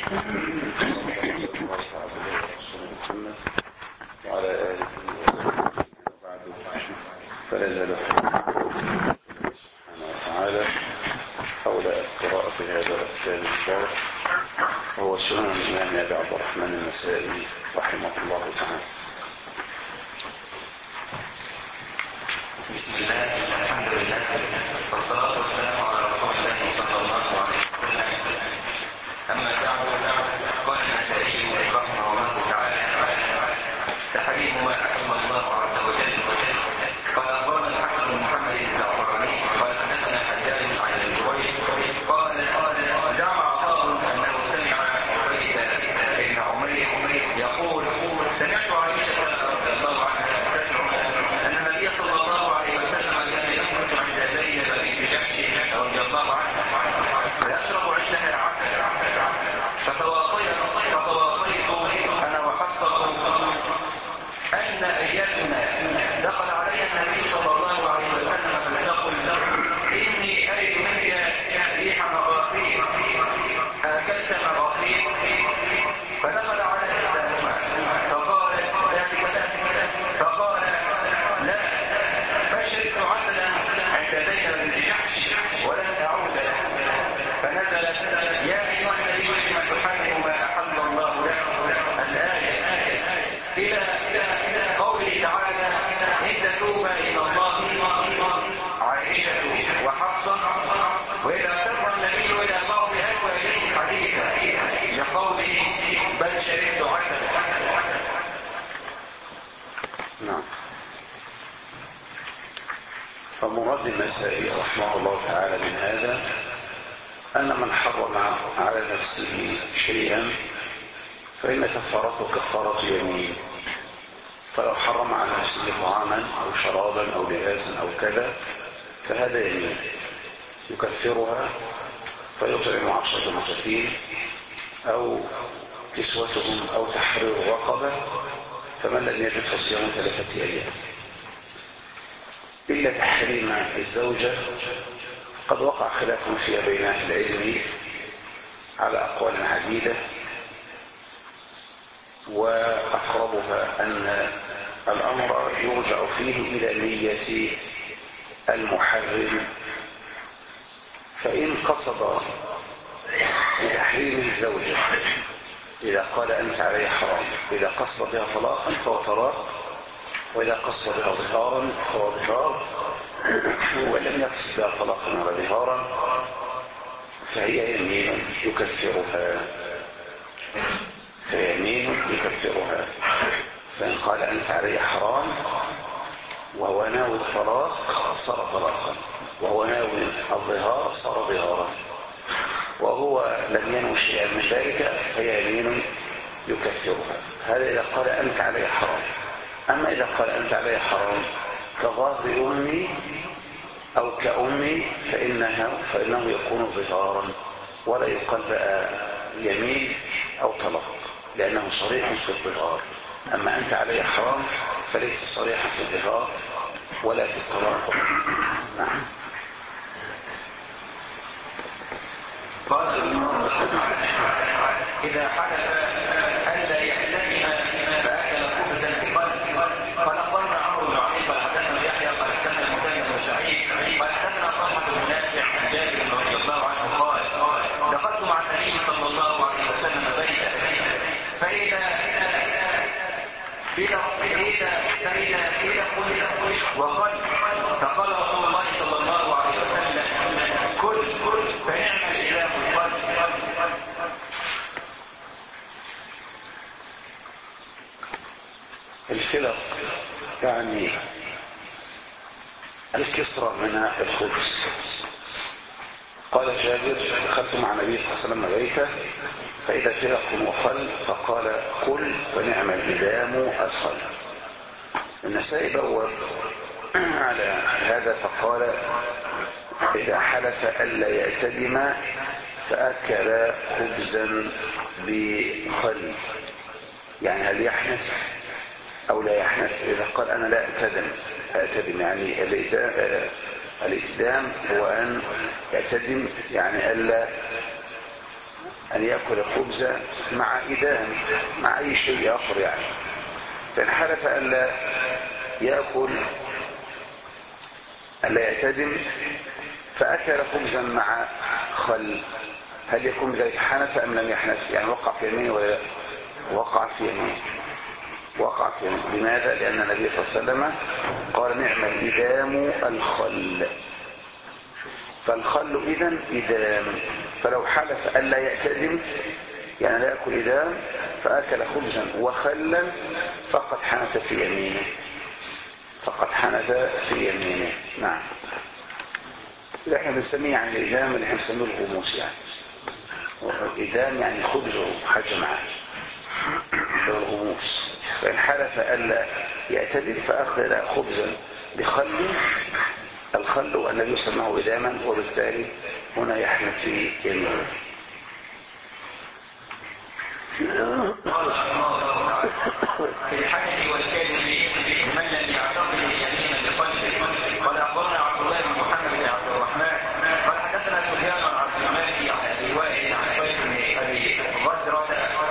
محمد وعلى آله وصحبه وبعد فلا زال سبحانه وتعالى حول قراءة هذا الكتاب وهو سنن الإمام أبي عبد الرحمن النسائي رحمه الله تعالى. بسم الله الحمد لله والصلاة والسلام على رسول الله صلى الله عليه وسلم. أما بعد قال النسائي رحمه الله تعالى تحريم ما أحل الله عز وجل. قال أخبرنا الحسن بن محمد الزعفراني قال حدثنا حجاج عن الزبير قال زعم عطاء أنه سمع عبيد بن عمير يقول سمعت عائشة رضي الله عنها تزعم أن النبي صلى الله عليه وسلم كان يخرج عند زينب بنت جحش رضي الله عنها فيشرب عندها العسل فتواصيت أنا وحفصة أن أيتنا دخل علي النبي صلى الله عليه وسلم فلتقل إني أجد منك ريح مغافير أكلت مغافير فدخل على إحداهما فقال لا فشربت عسلا عند زينب بنت جحش ولن أعود له فنزلت يا أيها النبي لم تحرم ما أحل الله لك الآية إلى قوله تعالى إن تتوبا إلى الله عائشة وحفصة وإذا سر النبي إلى بعض أزواجه حديثا لقوله بل شربت عسلا. نعم. فمراد النسائي رحمه الله تعالى من هذا أن من حرم على نفسه شيئا فإن كفارته كفارة يمين. فلو حرم على نفسه طعاما أو شرابا أو لباسا أو كذا فهذا يمين يكفرها فيطعم 10 مساكين أو كسوتهم أو تحرير رقبة فمن لم يجد فصيام 3 أيام. إلا تحريم الزوجة قد وقع خلاف فيها بين أهل العلم على أقوال عديدة وأقربها أن الأمر يرجع فيه إلى نية المحرم. فإن قصد بتحريم الزوجة إذا قال أنت علي حرام إذا قصد بها طلاقا فهو طلاق وإذا قصد بها ظهارا فهو ظهار ولم يقصد بها طلاقا ولا ظهارا فهي يمين يكفرها فإن قال أنت علي حرام وهو ناوي الطلاق صار طلاقا وهو ناوي الظهار صار ظهارا وهو لم ينوي شيئا من ذلك فهي يمين يكفرها. هذا إذا قال أنت علي حرام. أما إذا قال أنت علي حرام كظاهر أمي أو كأمي فإنه يكون ظهارا ولا يقال بقى يمين أو طلاق لأنه صريح في الظهار. أما أنت علي حرام فليس صريحا في الظهار ولا في الطلاق. نعم. قال إذا حدث ألا يحتمل فأكل خبزا بقلب قال أخبرنا عمرو بن علي قال حدثنا يحيى قال حدثنا مكان بن سعيد قال حدثنا طلحة بن نافع عن جابر رضي الله عنه قال دخلت مع النبي صلى الله عليه وسلم بيتا فإذا وقال فقال رسول الله صلى الله عليه وسلم كل فنعم الإله القلب. الفلق يعني الكسرة من الخبز. قال جابر دخلت مع النبي صلى الله عليه وسلم بيته فإذا فلق وخل فقال كل فنعم الإدام الخل. النسائي بوّب على هذا فقال إذا حلف ألا يأتدم فأكل خبزا بخل يعني هل يحنث أو لا يحنث. إذا قال أنا لا أأتدم يعني الإتدام هو أن يأتدم يعني ألا أن يأكل خبز مع إدام مع أي شيء آخر يعني. فإن حلف ألا يأكل ألا يعتدم فأكل خبزا مع خل، هل يكون ذلك حنث أم لم يحنث؟ يعني وقع في يمينه ولا لا؟ وقع في يمينه، وقع في يمينه. لماذا؟ لأن النبي صلى الله عليه وسلم قال نعم الإدام الخل، فالخل إذن إدام. فلو حلف ألا يعتدم يعني لا يأكل إدام فأكل خبزا وخلا فقد حنث في يمينه، فقد حنث في يمينه. نعم. إذا احنا بنسميه يعني الإدام اللي احنا بنسميه الغموس يعني. الإدام يعني خبزه حاجة معه الغموس. فإن حلف ألا يعتدل فأخذ خبزا بخل، الخل النبي سماه إداما وبالتالي هنا يحنث في يمينه. في الحنث والكذب لمن لم يعتقد يمينا بقلبه. قال أخبرنا عبد الله بن محمد بن عبد الرحمن قال حدثنا سفيان عن عبد الملك عن أبي وائل عن قيس بن أبي غزرة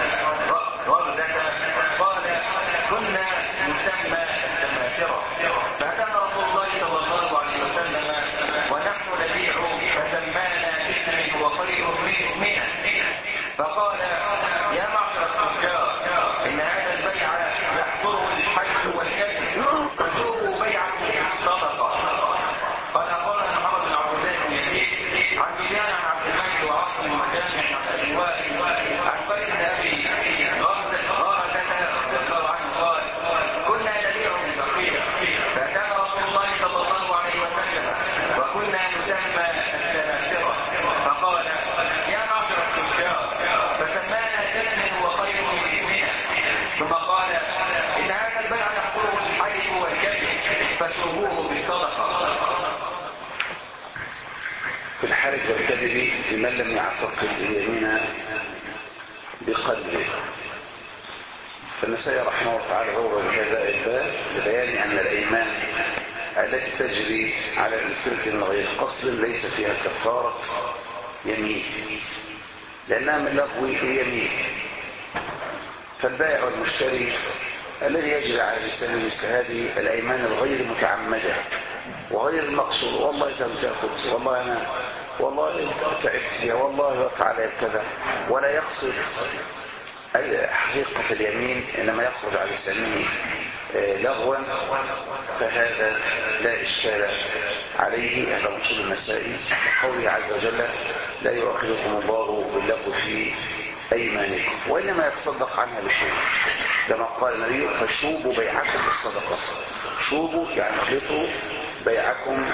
قال كنا نسمى السماسرة فأتانا رسول الله صلى الله عليه وسلم ونحن نبيع فسمانا باسم هو خير من اسمنا فقال يا معشر التجار إن هذا البيع يحضره الحج والكذب فسوقوا بيعكم الصدقة. قال أخبرنا محمد بن عبد الله بن يزيد عن سفيان عن عبد الملك وعاصم المجامع عن أبي وائل عن قيس بن أبي غزرة رضي الله عنه قال كنا نبيع بالبقيع فأتانا رسول الله صلى الله عليه وسلم وكنا نسمى السماسرة فقال يا معشر التجار فسمانا باسم هو خير من اسمنا ثم قال إن هذا البيع يحضره الحلف والكذب فسوقوه بالصدقة. في الحلف والكذب لمن لم يعتقد اليمين بقلبه. فالنسائي رحمه الله تعالى روى بهذا الباب لبيان أن الأيمان التي تجري على الإنسان من غير قصد ليس فيها كفارة يمين لأنها من لغو يمين. فالبائع والمشتري الذي يجري على الإنسان مثل هذه الأيمان الغير متعمدة وغير المقصود، والله تأخذ، والله أنا والله تعبت فيها، والله وقع علي كذا، ولا يقصد حقيقة اليمين إنما يخرج على لسانه لغوا، فهذا لا إشكال عليه. هذا مقصود النسائي قوله عز وجل لا يؤاخذكم الله باللغو في أيمانكم وإنما يتصدق عنها بشيء، كما قال النبي فشوبوا بيعكم بالصدقة. شوبوا يعني اخلطوا بيعكم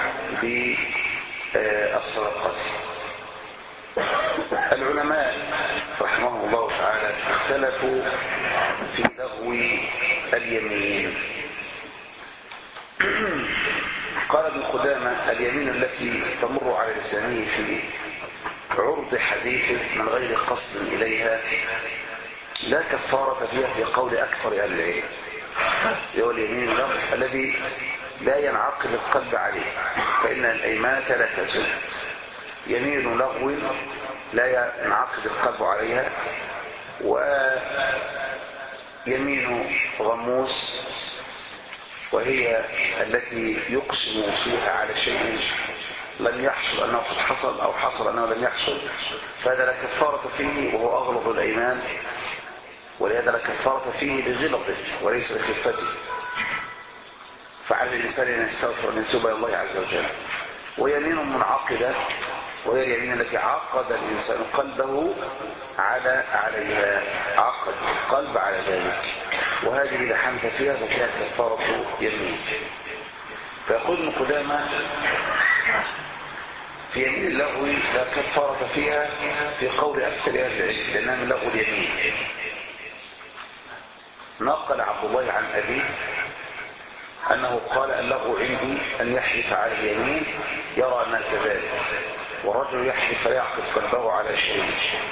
بالصدقة. العلماء رحمه الله تعالى اختلفوا في لغو اليمين. قال ابن قدامة اليمين التي تمر على لسانه في عرض حديث من غير قصد إليها لا كفارة فيها في قول أكثر أهل العلم. هو اليمين اللغو الذي لا ينعقد القلب عليه، فإن الأيمان ثلاثة: يمين لغو لا ينعقد القلب عليها، ويمين غموس وهي التي يقسم فيها على شيء لم يحصل أنه قد حصل أو حصل أنه لم يحصل، فهذا لا كفارة فيه وهو أغلظ الأيمان، ولهذا لا كفارة فيه لغلظه وليس لخفته، فعلى الإنسان أن يستغفر أن يتوب إلى الله عز وجل. ويمين منعقدة وهي اليمين التي عقد الإنسان قلبه عليها، عقد القلب على ذلك، وهذه إذا حنث فيها ففيها كفارة يمين. فيقول ابن قدامة في يمين اللغو لا كفارة فيها في قول أكثر أهل العلم لأنها من لغو اليمين. نقل عبد الله عن أبيه أنه قال اللغو عندي أن يحلف على اليمين يرى أنها كذلك، والرجل يحلف فيعقد قلبه على شيء.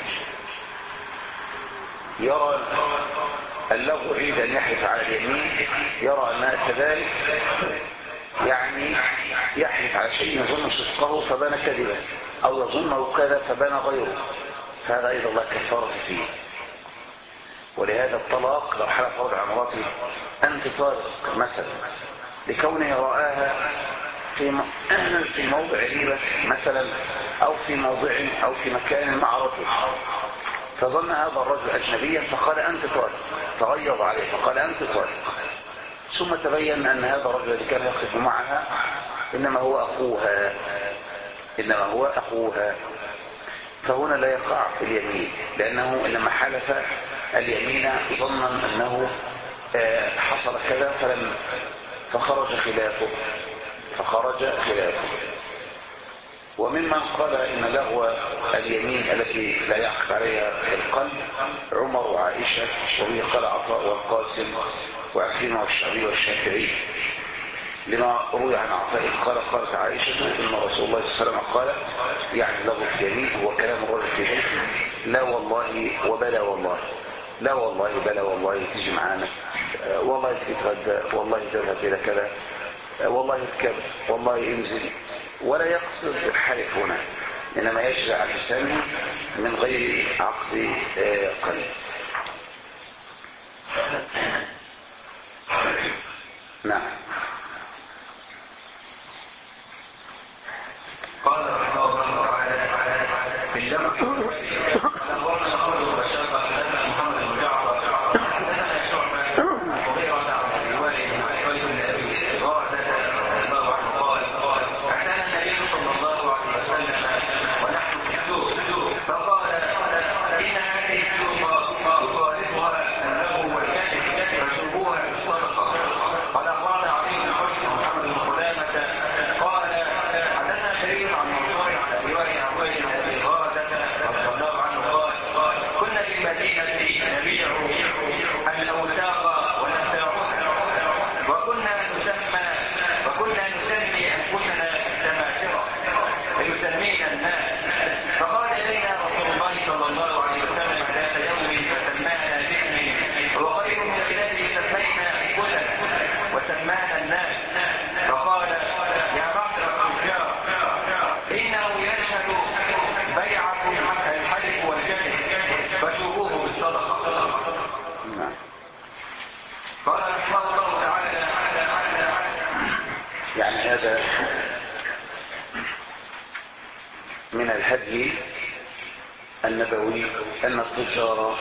يرى اللغو عند أن يحلف على اليمين يرى أنها كذلك، يعني يحلف على شيء يظن صدقه فبان كذبا، أو يظنه كذا فبان غيره، فهذا أيضا لا كفارة فيه. ولهذا الطلاق لو حلف رجل على مراته أنت طالق مثلا لكونه رآها في موضع غيبة مثلا، أو في موضع أو في مكان مع رجل، فظن هذا الرجل أجنبيا فقال أنت طالق، تغيظ عليه فقال أنت طالق، ثم تبين أن هذا الرجل الذي كان يقف معها إنما هو أخوها، فهنا لا يقع في اليمين، لأنه لما حلف اليمين ظنا أنه حصل كذا فخرج خلافه. وممن قال إن لغو اليمين التي لا يعقد عليها القلب عمر وعائشة، وبه قال عطاء والقاسم وعكرمة والشعبي والشافعي، لما روي عن عطاء قالت عائشة إن رسول الله صلى الله عليه وسلم قال يعني لغو اليمين هو كلام الرجل في بيته لا والله وبلا والله، لا والله بلا والله تيجي معانا، والله تتغدى، والله تذهب إلى كذا، والله اركب، والله انزل، ولا يقصد الحلف هنا، إنما يجري على لسانه من غير عقد قلب. نعم. قال رحمه الله تعالى في الجمع أخبرنا خالد بشار حدثنا محمد بن جعفر حدثنا شعبة وغيره عن الوالد بن عيسى بن أبي غاثة رضي الله عنه قال أتانا النبي صلى الله عليه وسلم ونحن في السوق فقال إن هذه السوق يخالفها النبو والكذب فشربوها بالصدقة. قال أخبرنا علي بن حسن ومحمد بن قدامة قال حدثنا شريك عن منصور عن أبي وائل عن وائل بن أبي غاثة رضي الله عنه قال كنا في المدينة نبيع الأوساق والأساعون وكنا نسمي أنفسنا تماثرة فيسمينا الناس، فقال إلينا رسول الله صلى الله عليه وسلم ذات يوم فسمانا باسم وخير من الذي سمينا أنفسنا وسمانا الناس، فقال يا معشر التجار إنه يشهد بيعكم الحلف والكذب فشروه بالصدقة. قال رحمه الله تعالى يعني هذا من الهدي النبوي أن التجار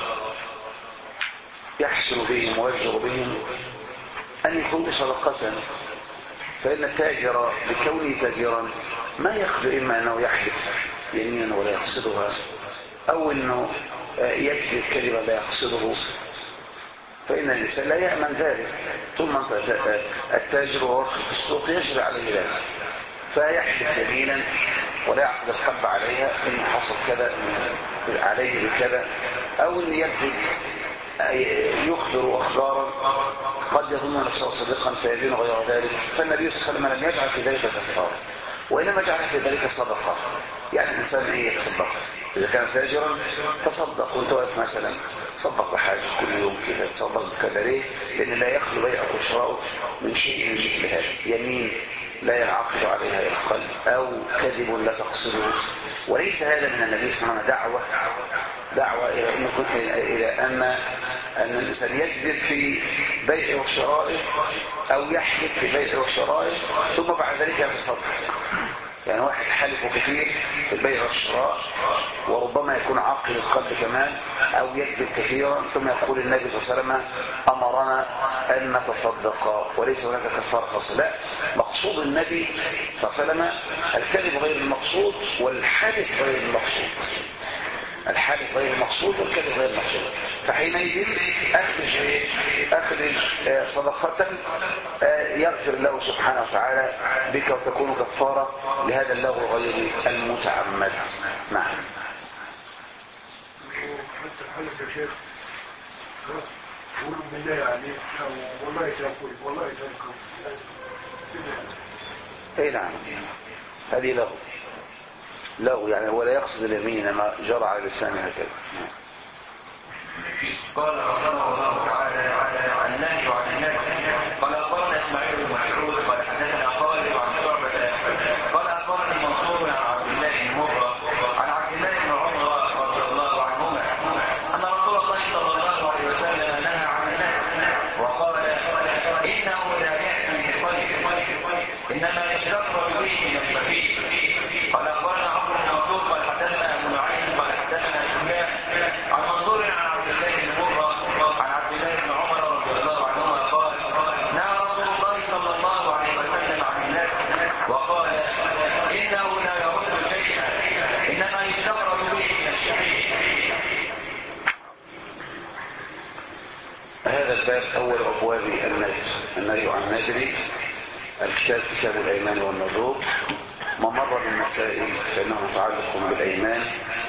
يحسن بهم ويجر بهم أن يكونوا صدقة، فإن التاجر بكونه تاجرا ما يخلو إما أنه يحلف يمينا ولا يقصدها، أو أنه يكذب كذبا لا يقصده، فإن الإنسان لا يأمن ذلك. طول ما التاجر وهو في السوق يجري عليه ذلك، فيحلف يمينا ولا يعقد الحب عليها إن حصل كذا عليه بكذا، أو أن يكذب يخبر أخبارا قد يظن نفسه صديقا فيبين غير ذلك، فالنبي صلى الله عليه وسلم لم يجعل في ذلك كفارة وإنما جعل في ذلك صدقة. يعني الإنسان يتصدق، إذا كان تاجرا تصدق وانت واقف مثلا تصدق بحاجة كل يوم كده، تصدق بكذا. ليه؟ لأن لا يخلو بيعك وشراؤك من شيء من مثل هذا، يمين لا ينعقد عليها القلب أو كذب لا تقصده. وليس هذا من النبي صلى الله عليه وسلم دعوة إلى أن الإنسان يكذب في بيع وشرائه أو يحلف في بيع وشرائه ثم بعد ذلك يتصدق. يعني واحد حلفه كثير في البيع والشراء وربما يكون عاقل القلب كمان، أو يكذب كثيرا ثم يقول النبي صلى الله عليه وسلم أمرنا أن نتصدق وليس هناك كفارة خاصة. لا، مقصود النبي صلى الله عليه وسلم الكذب غير المقصود والحلف غير المقصود، الحلف غير المقصود والكذب غير المقصود. فحينئذ أخرج صدقة يغفر الله سبحانه وتعالى بك وتكون كفارة لهذا اللغو غير المتعمد. نعم. حتى الحلف يا شيخ قولوا بالله عليك والله يتركوا والله يتركوا. اي نعم، هذه لغو يعني ولا يقصد اليمين ما جرى على لسانه هكذا. قال رحمه الله تعالى النهي عن الناس. قال أخبرنا إسماعيل بن مسعود قال حدثنا خالد عن شعبة قال أخبرني منصور عن عبد الله بن مرة عن عبد الله بن عمر رضي الله هذا باب أول أبواب النهي عن النذر. الكتاب كتاب الأيمان والنذور. ما مر من مسائل فإنه متعلق بالأيمان،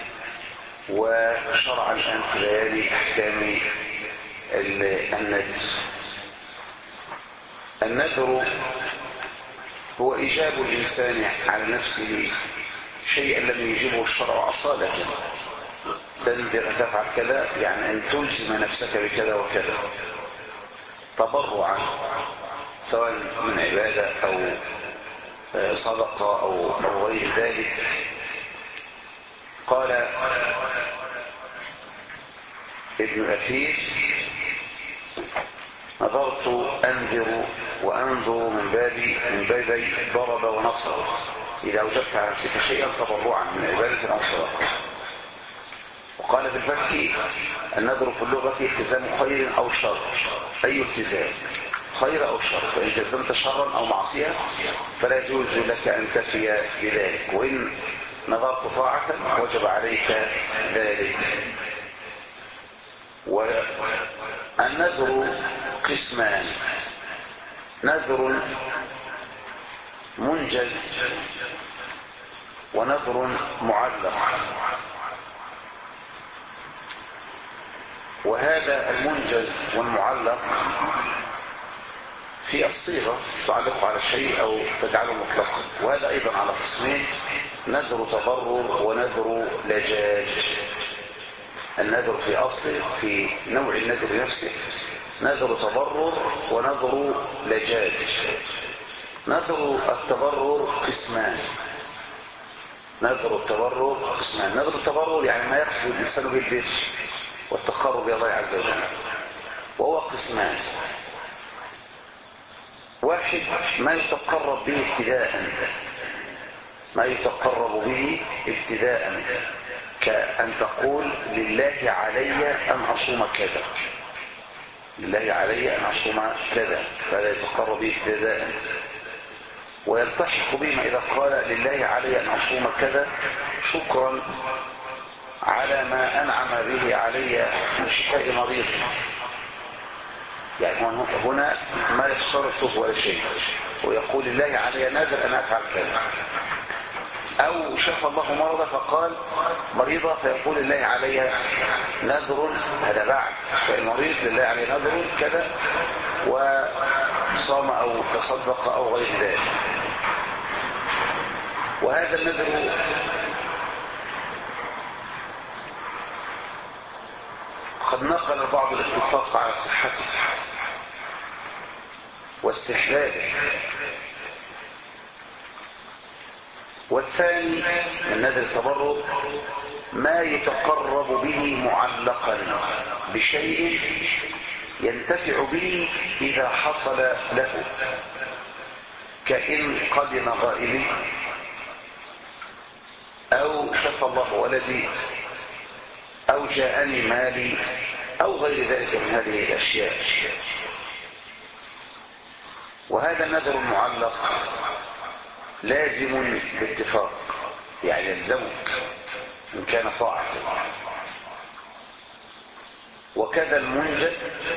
وشرع الآن في بيان أحكام النذر. النذر هو إيجاب الإنسان على نفسه شيئا لم يجيبه الشرع أصالة. تنذر تفعل كذا يعني أن تلزم نفسك بكذا وكذا تبرعا، سواء من عبادة أو صدقة أو غير ذلك. قال ابن أثير: نظرت أنذر وأنظر من باب ضرب ونصر، إذا أوجبت على نفسك شيئا تبرعا من عبادة أو صدقة. وقال في الفتح: النذر في اللغة التزام خير أو شر، أي التزام خير أو شر، فإن التزمت شرا أو معصية فلا يجوز لك أن تفي بذلك، وإن نظرت طاعة وجب عليك ذلك. والنذر قسمان: نذر منجز ونذر معلق. وهذا المنجز والمعلق في الصيغة تعلق على الشيء أو تجعله مطلقا، وهذا أيضا على قسمين: نذر تضرر ونذر لجاج. النذر في أصله في نوع النذر نفسه نذر تضرر ونذر لجاج. نذر التضرر قسمان. نذر التضرر قسمان: نذر التضرر يعني ما يقصد الإنسان بالبر والتقرب إلى الله عز وجل، وهو قسمان: واحد ما يتقرب به ابتداء، ما يتقرب به ابتداء، كأن تقول: لله علي أن أصوم كذا، لله علي أن أصوم كذا، فلا يتقرب به ابتداء. ويلتحق بما إذا قال: لله علي أن أصوم كذا شكرا على ما أنعم به علي من شفاء مريض، يعني هنا ما يشترطه ولا شيء، ويقول: لله علي نذر أن أفعل كذا. أو شفى الله مرضى فقال مريضة فيقول: لله علي نذر، هذا بعد فالمريض لله علي نذر كذا، وصام أو تصدق أو غير ذلك. وهذا النذر قد نقل بعض الاتفاق على صحته واستحبابه. والثاني من نذر التبرع ما يتقرب به معلقا بشيء ينتفع به إذا حصل له، كإن قدم غائبي أو شفى الله ولدي أو جاءني مالي أو غير ذلك من هذه الأشياء. وهذا النذر المعلق لازم باتفاق، يعني يلزمك إن كان طاعة. وكذا المنجد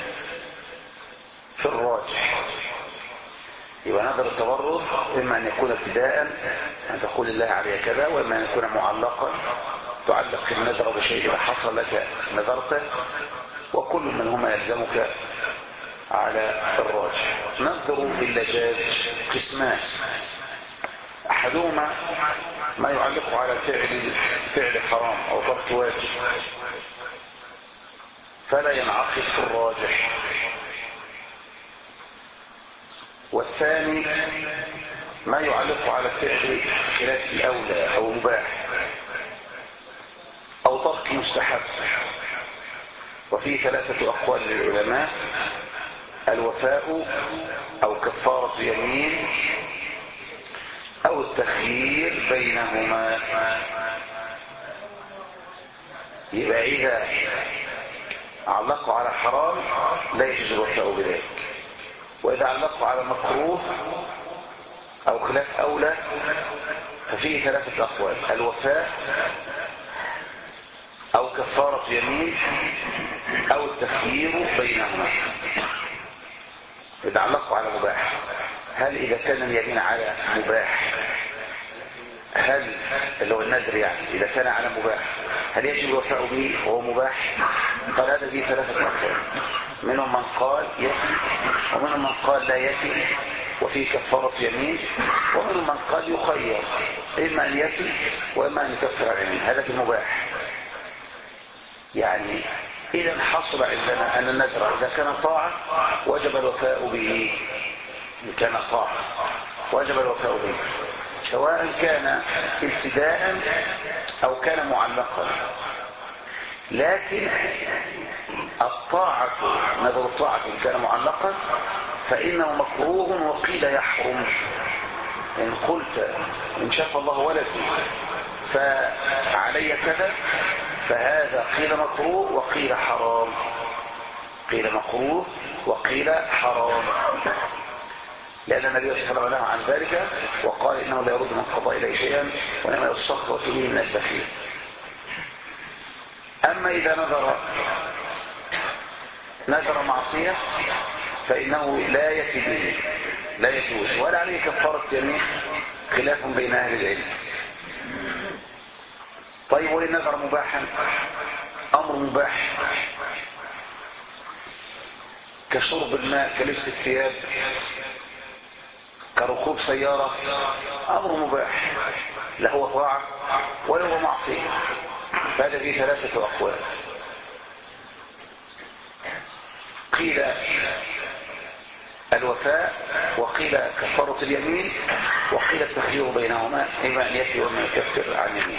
في الراجح. يبقى نذر التبرع إما أن يكون ابتداء أن تقول الله عليه كذا، وإما أن يكون معلقا تعلق النذر بشيء إذا حصل لك نذرته، وكل منهما يلزمك على الراجح. نذر اللجاج قسمان: أحدهما ما يعلق على فعل حرام أو ترك واجب فلا ينعقد في الراجح. والثاني ما يعلق على فعل خلاف الأولى أو مباح أو ترك مستحب. وفيه 3 أقوال للعلماء: الوفاء أو كفارة يمين أو التخيير بينهما. يبقى إذا علقوا على حرام لا يجوز الوفاء بذلك، وإذا علقوا على مكروه أو خلاف أولى ففيه 3 أقوال: الوفاء أو كفارة يمين أو التخيير بينهما. إذا علقوا على مباح، هل إذا كان اليمين على مباح، هل اللي هو النذر يعني إذا كان على مباح هل يجب الوفاء به وهو مباح؟ قال هذا به ثلاثة أقوال، منهم من قال يفي، ومنهم من قال لا يفي وفيه كفارة يمين، ومنهم من قال يخير إما أن يفي وإما أن يكفر اليمين. هذا في المباح. يعني إذا حصل عندنا أن النذر إذا كان طاعة وجب الوفاء به، إن كان طاعة وجب الوفاء به، سواء كان ابتداء أو كان معلقا. لكن الطاعة، نذر الطاعة إن كان معلقا فإنه مكروه وقيل يحرم. إن قلت إن شاف الله ولدي فعلي كذا، فهذا قيل مكروه وقيل حرام، قيل مكروه وقيل حرام، لأن النبي صلى الله عليه وسلم نهى عن ذلك وقال إنه لا يرد من القضاء إليه شيئا وإنما يستخلص به من البخيل. أما إذا نذر معصية فإنه لا يفي به، لا يجوز ولا عليه كفارة يمين، خلاف بين أهل العلم. طيب وإن نذر مباحا، أمر مباح كشرب الماء، كلبس الثياب، كركوب سيارة، أمر مباح لا هو طاعة ولا هو معصية. فهذا فيه ثلاثة أقوال، قيل الوفاء وقيل كفارة اليمين وقيل التخيير بينهما، إما أن يفي وما يكفر عن يمين.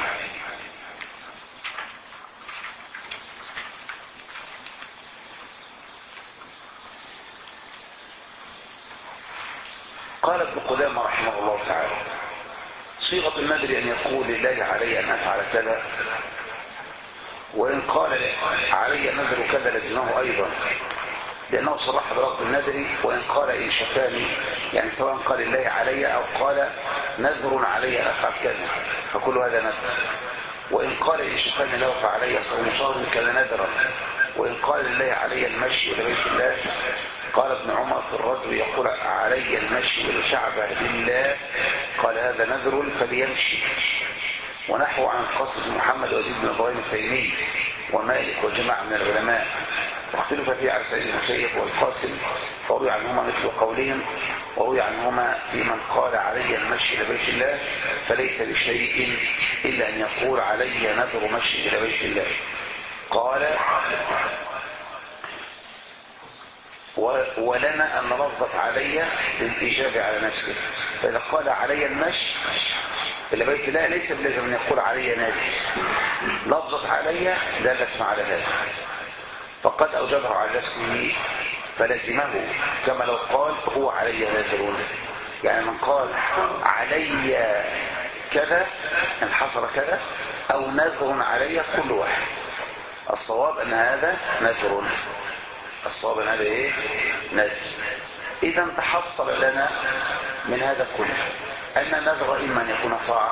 قال ابن قدامة رحمه الله تعالى صيغة النذر أن يقول لله علي أن أفعل كذا، وإن قال علي نذر كذا لزمه أيضا، لأنه صرح برب النذر. وإن قال إن شفاني، يعني سواء قال الله علي أو قال نذر علي أن أفعل كذا فكل هذا نذر. وإن قال إن شفاني له فعلي صوم شهر كان نذرا. وإن قال لله علي المشي إلى بيت الله، قال ابن عمر في الرجل يقول علي المشي إلى الكعبة لله، قال هذا نذر فليمشي. ونحو عن قصة محمد وزيد بن إبراهيم التيمي ومالك وجماعة من العلماء، واختلف فيه على سعيد المسيب والقاسم، وروي عنهما مثل قولهم، وروي عنهما في من قال علي المشي إلى بيت الله فليس بشيء إلا أن يقول علي نذر مشي إلى بيت الله. قال ولنا أن لفظة علي للإجابة على نفسه، فإذا قال علي المشي إلى بيت الله ليس بلازم أن يقول علي نذر، لفظة علي دلت على هذا، فقد أوجبه على نفسه فلزمه، كما لو قال هو علي نذر. يعني من قال علي كذا إن حصل كذا أو نذر علي كل واحد، الصواب أن هذا نذر، الصواب أن هذا إيه؟ نذر. إذا تحصل لنا من هذا كله أن النذر إما أن يكون طاعة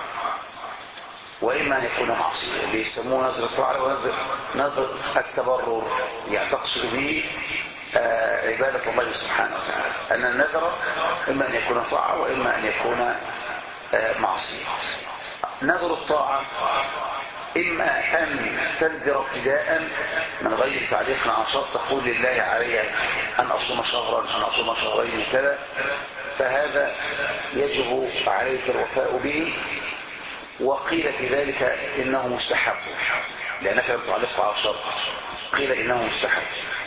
وإما أن يكون معصية، اللي يسموه نذر الطاعة ونذر التبرر، يعني تقصد به عبادة الله سبحانه وتعالى. أن النذر إما أن يكون طاعة وإما أن يكون معصية. نذر الطاعة إما أن تنذر ابتداء من غير تعليق عن شرط، تقول لله علي أن أصوم شهرا أن أصوم شهرين كذا، فهذا يجب عليك الوفاء به. وقيل في ذلك إنه مستحب لأنك لم تعلقه على شرط، قيل إنه مستحب.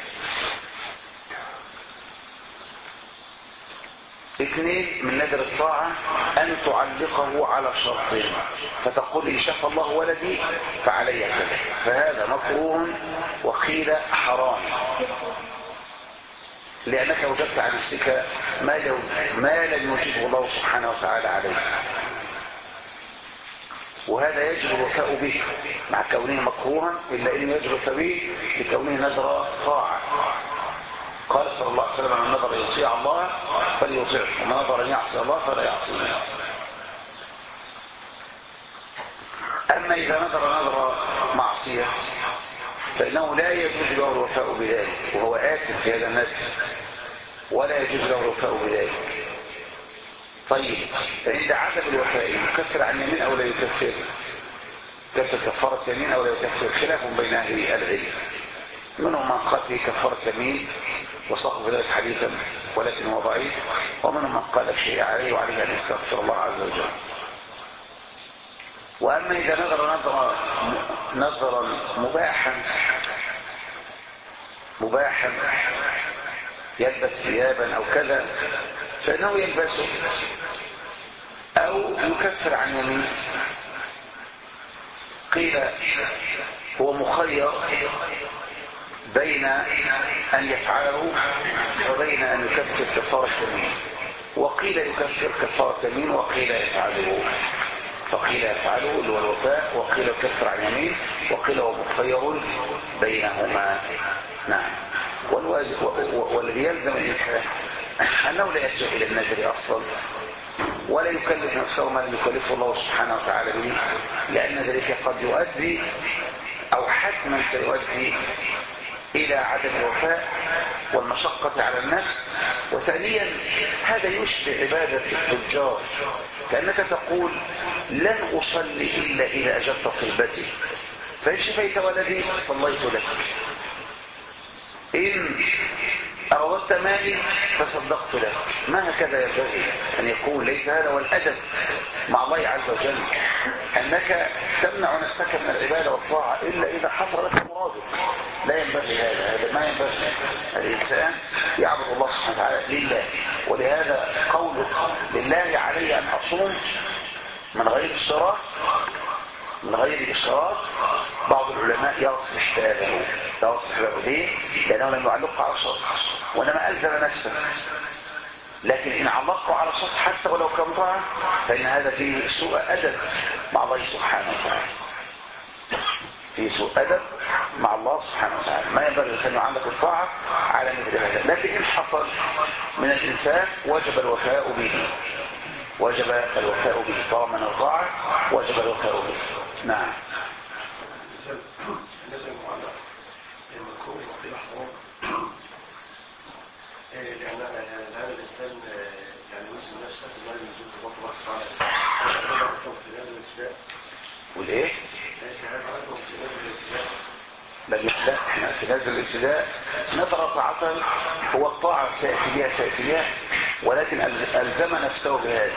اثنين من نذر الطاعة أن تعلقه على شرط، فتقول إن شاف الله ولدي فعلي كذا، فهذا مكروه وقيل حرام، لأنك وجدت عن نفسك ما لم يوجبه الله سبحانه وتعالى عليه، وهذا يجب الوفاء به مع كونه مكروها، إلا إن يجب الوفاء به لكونه نذر طاعة. قال صلى الله عليه وسلم من نذر يطيع الله فليطيعه ومن نذر أن يعصي الله فلا يعصيه. أما إذا نذر معصية فإنه لا يجوز له الوفاء بذلك وهو آثم في هذا النذر، ولا يجوز له الوفاء بذلك. طيب عند عدم الوفاء يكفر عن يمين أو لا يكفر؟ كفر كفارة يمين أو لا يكفر؟ خلاف بين أهل العلم، منهم من قال فيه كفارة يمين وصاحب ذلك حديثا ولكن هو ضعيف، ومنهم من قال الشيء عليه وعليه أن يستغفر الله عز وجل. وأما إذا نظرا مباحا يلبس ثيابا أو كذا فإنه يلبسه أو يكفر عن يمين. قيل هو مخير بين أن يفعله وبين أن يكفر كفارة يمين، وقيل يكفر كفارة يمين وقيل يفعله، فقيل يفعله اللي هو الوفاء، وقيل يكفر عن يمين، وقيل هو مخير بينهما. نعم. والذي يلزم الإنسان أنه لا يلجأ إلى النذر أصلا ولا يكلف نفسه ما لم يكلفه الله سبحانه وتعالى به، لأن ذلك قد يؤدي أو حتما سيؤدي إلى عدم الوفاء والمشقة على النفس. وثانيا هذا يشبه عبادة التجار، كأنك تقول لن أصلي إلا إذا أجبت طلبتي، فإن شفيت ولدي صليت لك، إن أردت مالي فصدقت لك. ما هكذا ينبغي أن يكون. ليس هذا هو الأدب مع الله عز وجل، أنك تمنع نفسك من العبادة والطاعة إلا إذا حصل لك مرادك. لا ينبغي هذا ما ينبغي. الإنسان يعبد الله سبحانه وتعالى لله، ولهذا قول لله علي أن أصوم من غير اشتراط بعض العلماء يصلح بابه. ليه؟ لأنه لم يعلقه على شرط وإنما ألزم نفسه. لكن إن علقه على شرط حتى ولو كان طاعة فإن هذا فيه سوء أدب مع الله سبحانه وتعالى، ما ينبغي أن يعلق الطاعة على مثل هذا. لكن إن حصل من الإنسان وجب الوفاء به، طالما من الطاعة وجب الوفاء به. نعم. لأن هذا الإنسان يعني يوزن نفسه ما يوزن الله تعالى. والإيه؟ لا احنا في نزل الابتداء نظر طاعة، هو الطاعة سيأتي بها ولكن ألزم نفسه بهذا،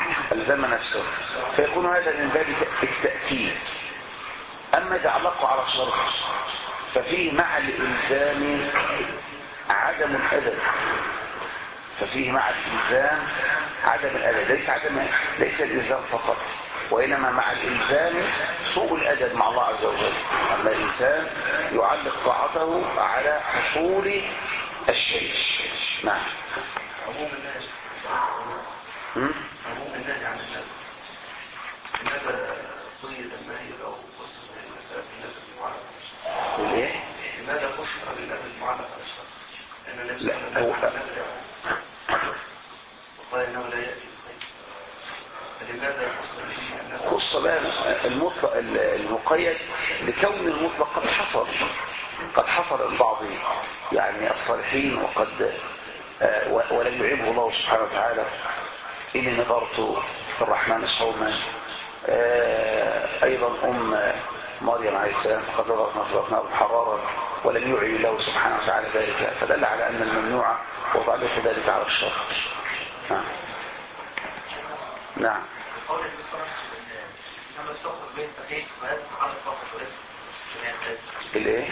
فيكون هذا من باب التأكيد. أما إذا علقوا على الشرط ففيه مع الإلزام عدم الأدب، ليس الإلزام فقط، وإنما مع الإلزام سوء الأدب مع الله عز وجل. أما الإنسان يعلق طاعته على حصول الشيء. نعم. عموم النهي عن النذر لماذا قيد النهي أو قصد النذر المعلق على الشرط؟ ليه؟ لماذا قصد النذر المعلق على الشرط؟ لأن النبي صلى الله عليه وسلم وقال إنه لا يأتي الخير، فلماذا قصد النذر؟ خص بقى المطلق المقيد لكون المطلق قد حصل البعض يعني الصالحين وقد ولم يعيبه الله سبحانه وتعالى. إني نظرت في الرحمن صوما. أيضا مريم عليه السلام قد نظرت نظرتنا حرارا ولم يعيب الله سبحانه وتعالى ذلك، فدل على أن الممنوع وضعله ذلك على الشر. نعم. الايه؟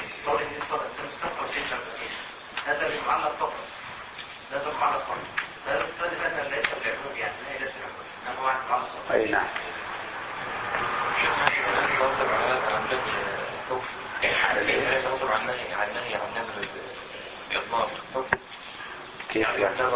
هذا المعنى فقط، هذا المعنى فقط، هذا الثاني هذا ليس بعموم يعني لا ليس بعموم، انه واحد معنى فقط. اي نعم. كيف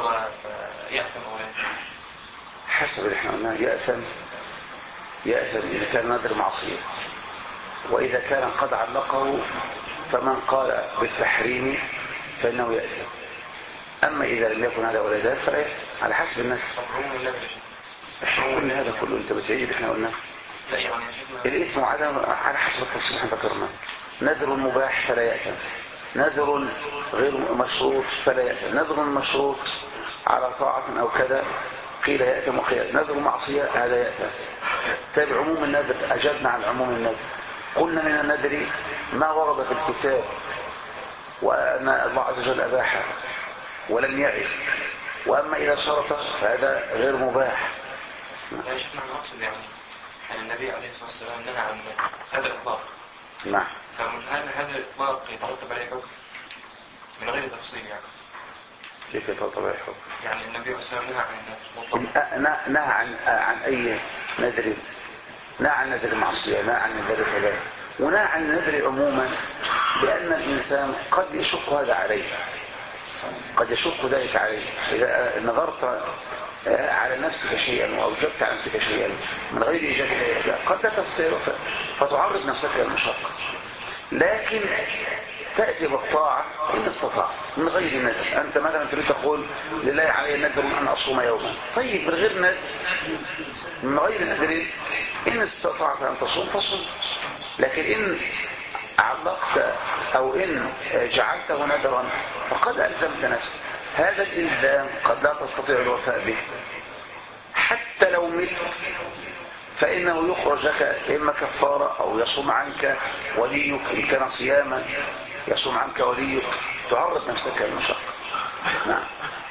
حسب اللي احنا قلناه يأثم إذا كان نذر معصية، وإذا كان قد علقه فمن قال بالتحريم فإنه يأثم. أما إذا لم يكن هذا ولا ذاك فلا يأثم على حسب الناس. احنا قلنا هذا كله، انت بتعيد احنا قلنا الاسم وعدم على حسب التفصيل احنا ذكرناه. نذر مباح فلا يأثم، نذر غير مشروط فلا يأثم، نذر مشروط على طاعة أو كذا قيل يأثم وقيل نذر معصية هذا يأثم. طيب عموم النذر، أجبنا عن عموم النذر، قلنا من النذر ما ورد في الكتاب وأن الله عز وجل أباحه ولم يعد، وأما إذا شرط فهذا غير مباح. يا شيخنا المقصد يعني النبي عليه الصلاة والسلام نهى عن هذا الإطلاق. نعم. فهل هذا الإطلاق يترتب عليه حكم من غير تفصيل يعني؟ كيف يترتب عليه حكم؟ يعني النبي عليه الصلاة والسلام نهى عن النذر. نهى عن أي نذر، نهى عن نذر معصية، نهى عن نذر كذا، ونهى عن النذر عموما، لأن الإنسان قد يشق هذا عليه، قد يشق ذلك عليه. إذا نظرت على نفسك شيئا وأوجبت عن نفسك شيئا من غير إيجاب قد لا تستطيع فتعرض نفسك للمشقة، لكن تأتي بالطاعة إن استطعت من غير نذر. أنت مثلا تريد تقول لله علي نذر أن أصوم يوما، طيب من غير نذر، من غير نذر إن استطعت أن تصوم فصوم، لكن إن علقت أو إن جعلته نذرا فقد ألزمت نفسك. هذا الإلزام قد لا تستطيع الوفاء به، حتى لو مت فإنه يخرج لك إما كفارة أو يصوم عنك وليك، إن كان صياما يصوم عنك وليك، تعرض نفسك للمشقة. نعم.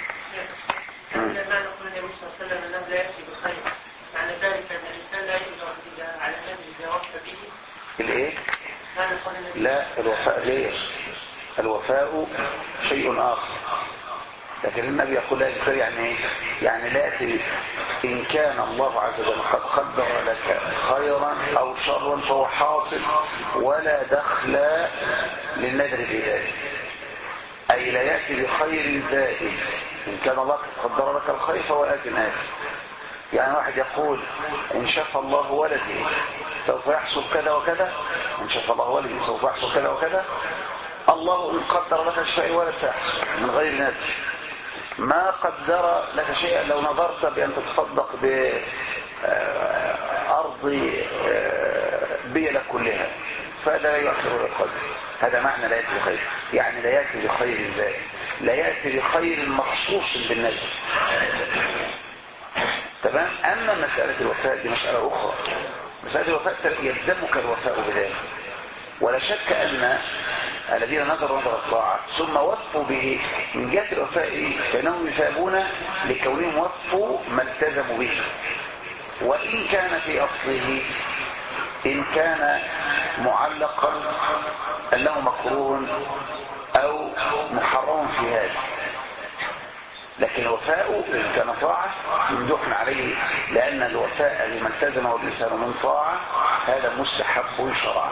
لما نقول النبي صلى الله عليه وسلم أنه لا يأتي بالخير، معنى ذلك أن الإنسان لا يقدر على النبي إذا وفى به. الإيه؟ لا، الوفاء غير، الوفاء شيء آخر. لكن النبي يقول لا يذكر يعني ايه؟ يعني لا يأتي إن كان الله عز وجل قد قدر لك خيرا أو شرا فهو حاصل ولا دخل للنذر في ذلك، أي لا يأتي بخير زائد. إن كان الله قد قدر لك الخير فهو آت. يعني واحد يقول إن شاف الله ولدي سوف يحصل كذا وكذا، إن شاف الله ولدي سوف يحصل كذا وكذا، الله إن قدر لك الشيء ولا تحصل من غير نذر. ما قدر لك شيئا، لو نظرت بأن تتصدق بأرض بيلة كلها فهذا لا يؤثر القدر. هذا معنى لا يأتي بخير، يعني لا يأتي بخير زائد، لا يأتي بخير مخصوص بالنذر. تمام. أما مسألة الوفاء دي مسألة أخرى، مسألة الوفاء يلزمك الوفاء بذلك، ولا شك أن الذين نظروا نظر الطاعة ثم وفوا به من جهة الوفاء فإنهم يثابون لكونهم وفوا ما التزموا به، وإن كان في أصله إن كان معلقا أنه مكروه أو محرم في هذا، لكن الوفاء إن كان طاعة ممدوح عليه، لأن الوفاء لمن التزمه الإنسان من طاعة هذا مستحب شرعا.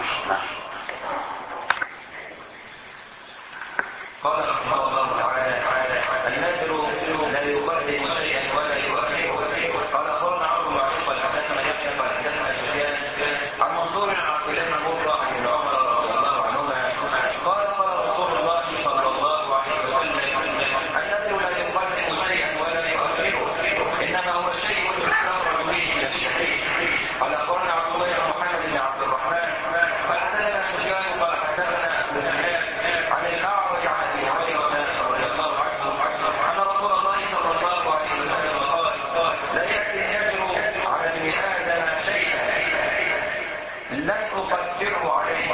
قال رحمه الله تعالى النذر لا يقدم شيئا ولا يؤخره. قال اخبرنا عمرو بن عقيل قال حدثنا يحيى قال حدثنا سفيان عن منصور عن عبد الله بن مرة عن ابن عمر رضي الله عنهما قال قال رسول الله صلى الله عليه وسلم النذر لا يقدم شيئا ولا يؤخره، انما هو شيء يستغرق به من الشيء. قال اخبرنا عبد الله بن محمد بن عبد الرحمن قال حدثنا سفيان قال حدثنا ابو الزناد عن الاعرج عن ابي هريره رضي الله عنه ان رسول الله صلى الله عليه وسلم قال لا ياتي النذر على ابن ادم شيئا لم تقدره عليه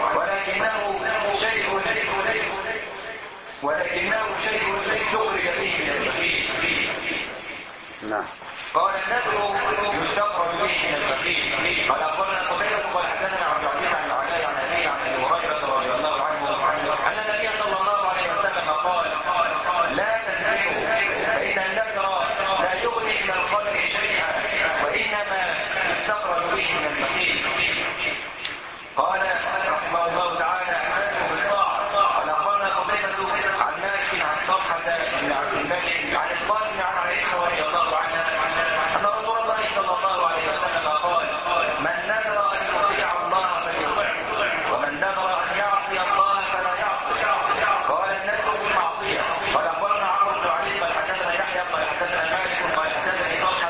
ولكنه شيء تخرج به من البخيل. نعم. قال النذر يستخرج به من البخيل. قال اخبرنا قتيبة قال حدثنا عبد العزيز عن العلاء عن ابي عن ابي هريره رضي الله عنه ان النبي صلى الله عليه وسلم قال لا تنذروا فان النذر لا يغني من القدر شيئا وانما يستخرج به من البخيل. قال رحمه الله تعالى النذر بالطاعه. قال اخبرنا قتيبة عن مالك عن طلحه بن عبد الملك عن القاسم عن عائشه رضي الله عنها ان رسول الله صلى الله عليه وسلم قال من نذر ان يطيع الله فليطعه ومن نذر ان يعصي الله فلا يعصي. قال النذر بالمعصيه. قال اخبرنا عمرو بن علي قال حدثنا يحيى قال حدثنا مالك قال حدثني طلحه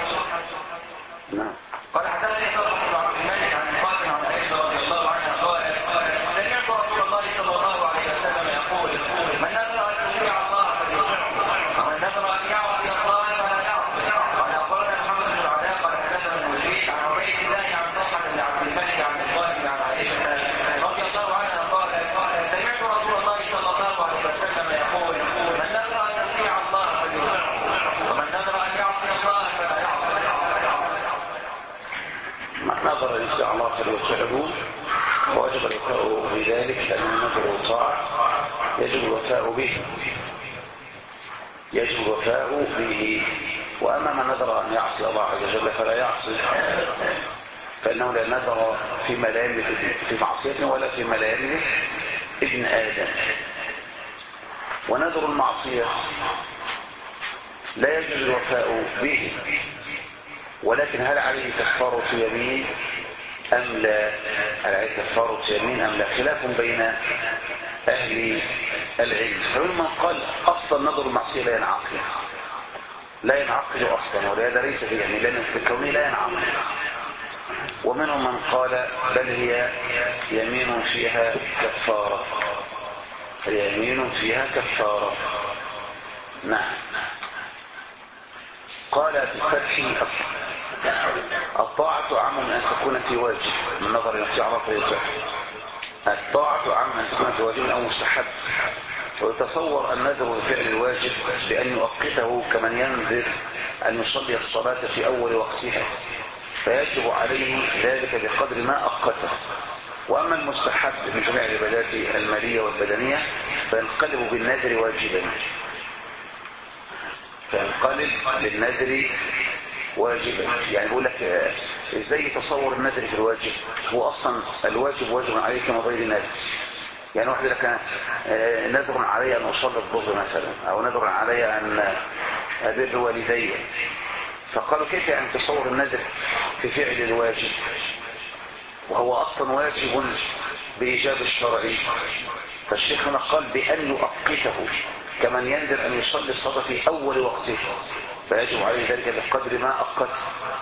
قال حدثني طلحه بن عبد الملك عن القاسم عن عائشه رضي الله عنها قال سمعت رسول الله صلى الله عليه وسلم ذلك لأن النذر طاعة يجب الوفاء به، يجب الوفاء به. وأما من نذر أن يعصي الله عز وجل فلا يعصي، فإنه لا نذر فيما لا يملك في معصيته ولا فيما لا يملك ابن آدم. ونذر المعصية لا يجوز الوفاء به، ولكن هل عليه كفارة يمين أم لا؟ هل عليه كفارة يمين أم لا؟ خلاف بين أهل العلم. فممن قال أصلا نذر المعصية لا ينعقد أصلا، ولهذا ليس فيه يعني لأن في الكون لا ينعقد. ومنهم من قال بل هي يمين فيها كفارة، هي يمين فيها كفارة. نعم. قال في الفتح الطاعة عام من أن تكون في واجب من نظر الاستعراف يصح. الطاعة عام من أن تكون في واجب أو مستحب. ويتصور النذر لفعل الواجب بأن يؤقته كمن ينذر أن يصلي الصلاة في أول وقتها، فيجب عليه ذلك بقدر ما أقته. وأما المستحب من جميع العبادات المالية والبدنية فينقلب بالنذر واجبا، فينقلب بالنذر واجبا. يعني بقول لك ازاي تصور النذر في الواجب؟ هو اصلا الواجب واجب عليه كما غير نذر. يعني واحد لك نذر علي ان اصلي الظهر مثلا، او نذر علي ان ابر والدي، فقالوا كيف يعني تصور النذر في فعل الواجب وهو اصلا واجب بايجاب الشرعي؟ فالشيخ هنا قال بان يؤقته كمن ينذر ان يصلي الصلاه في اول وقته، فيجب عليه ذلك بقدر ما أقته،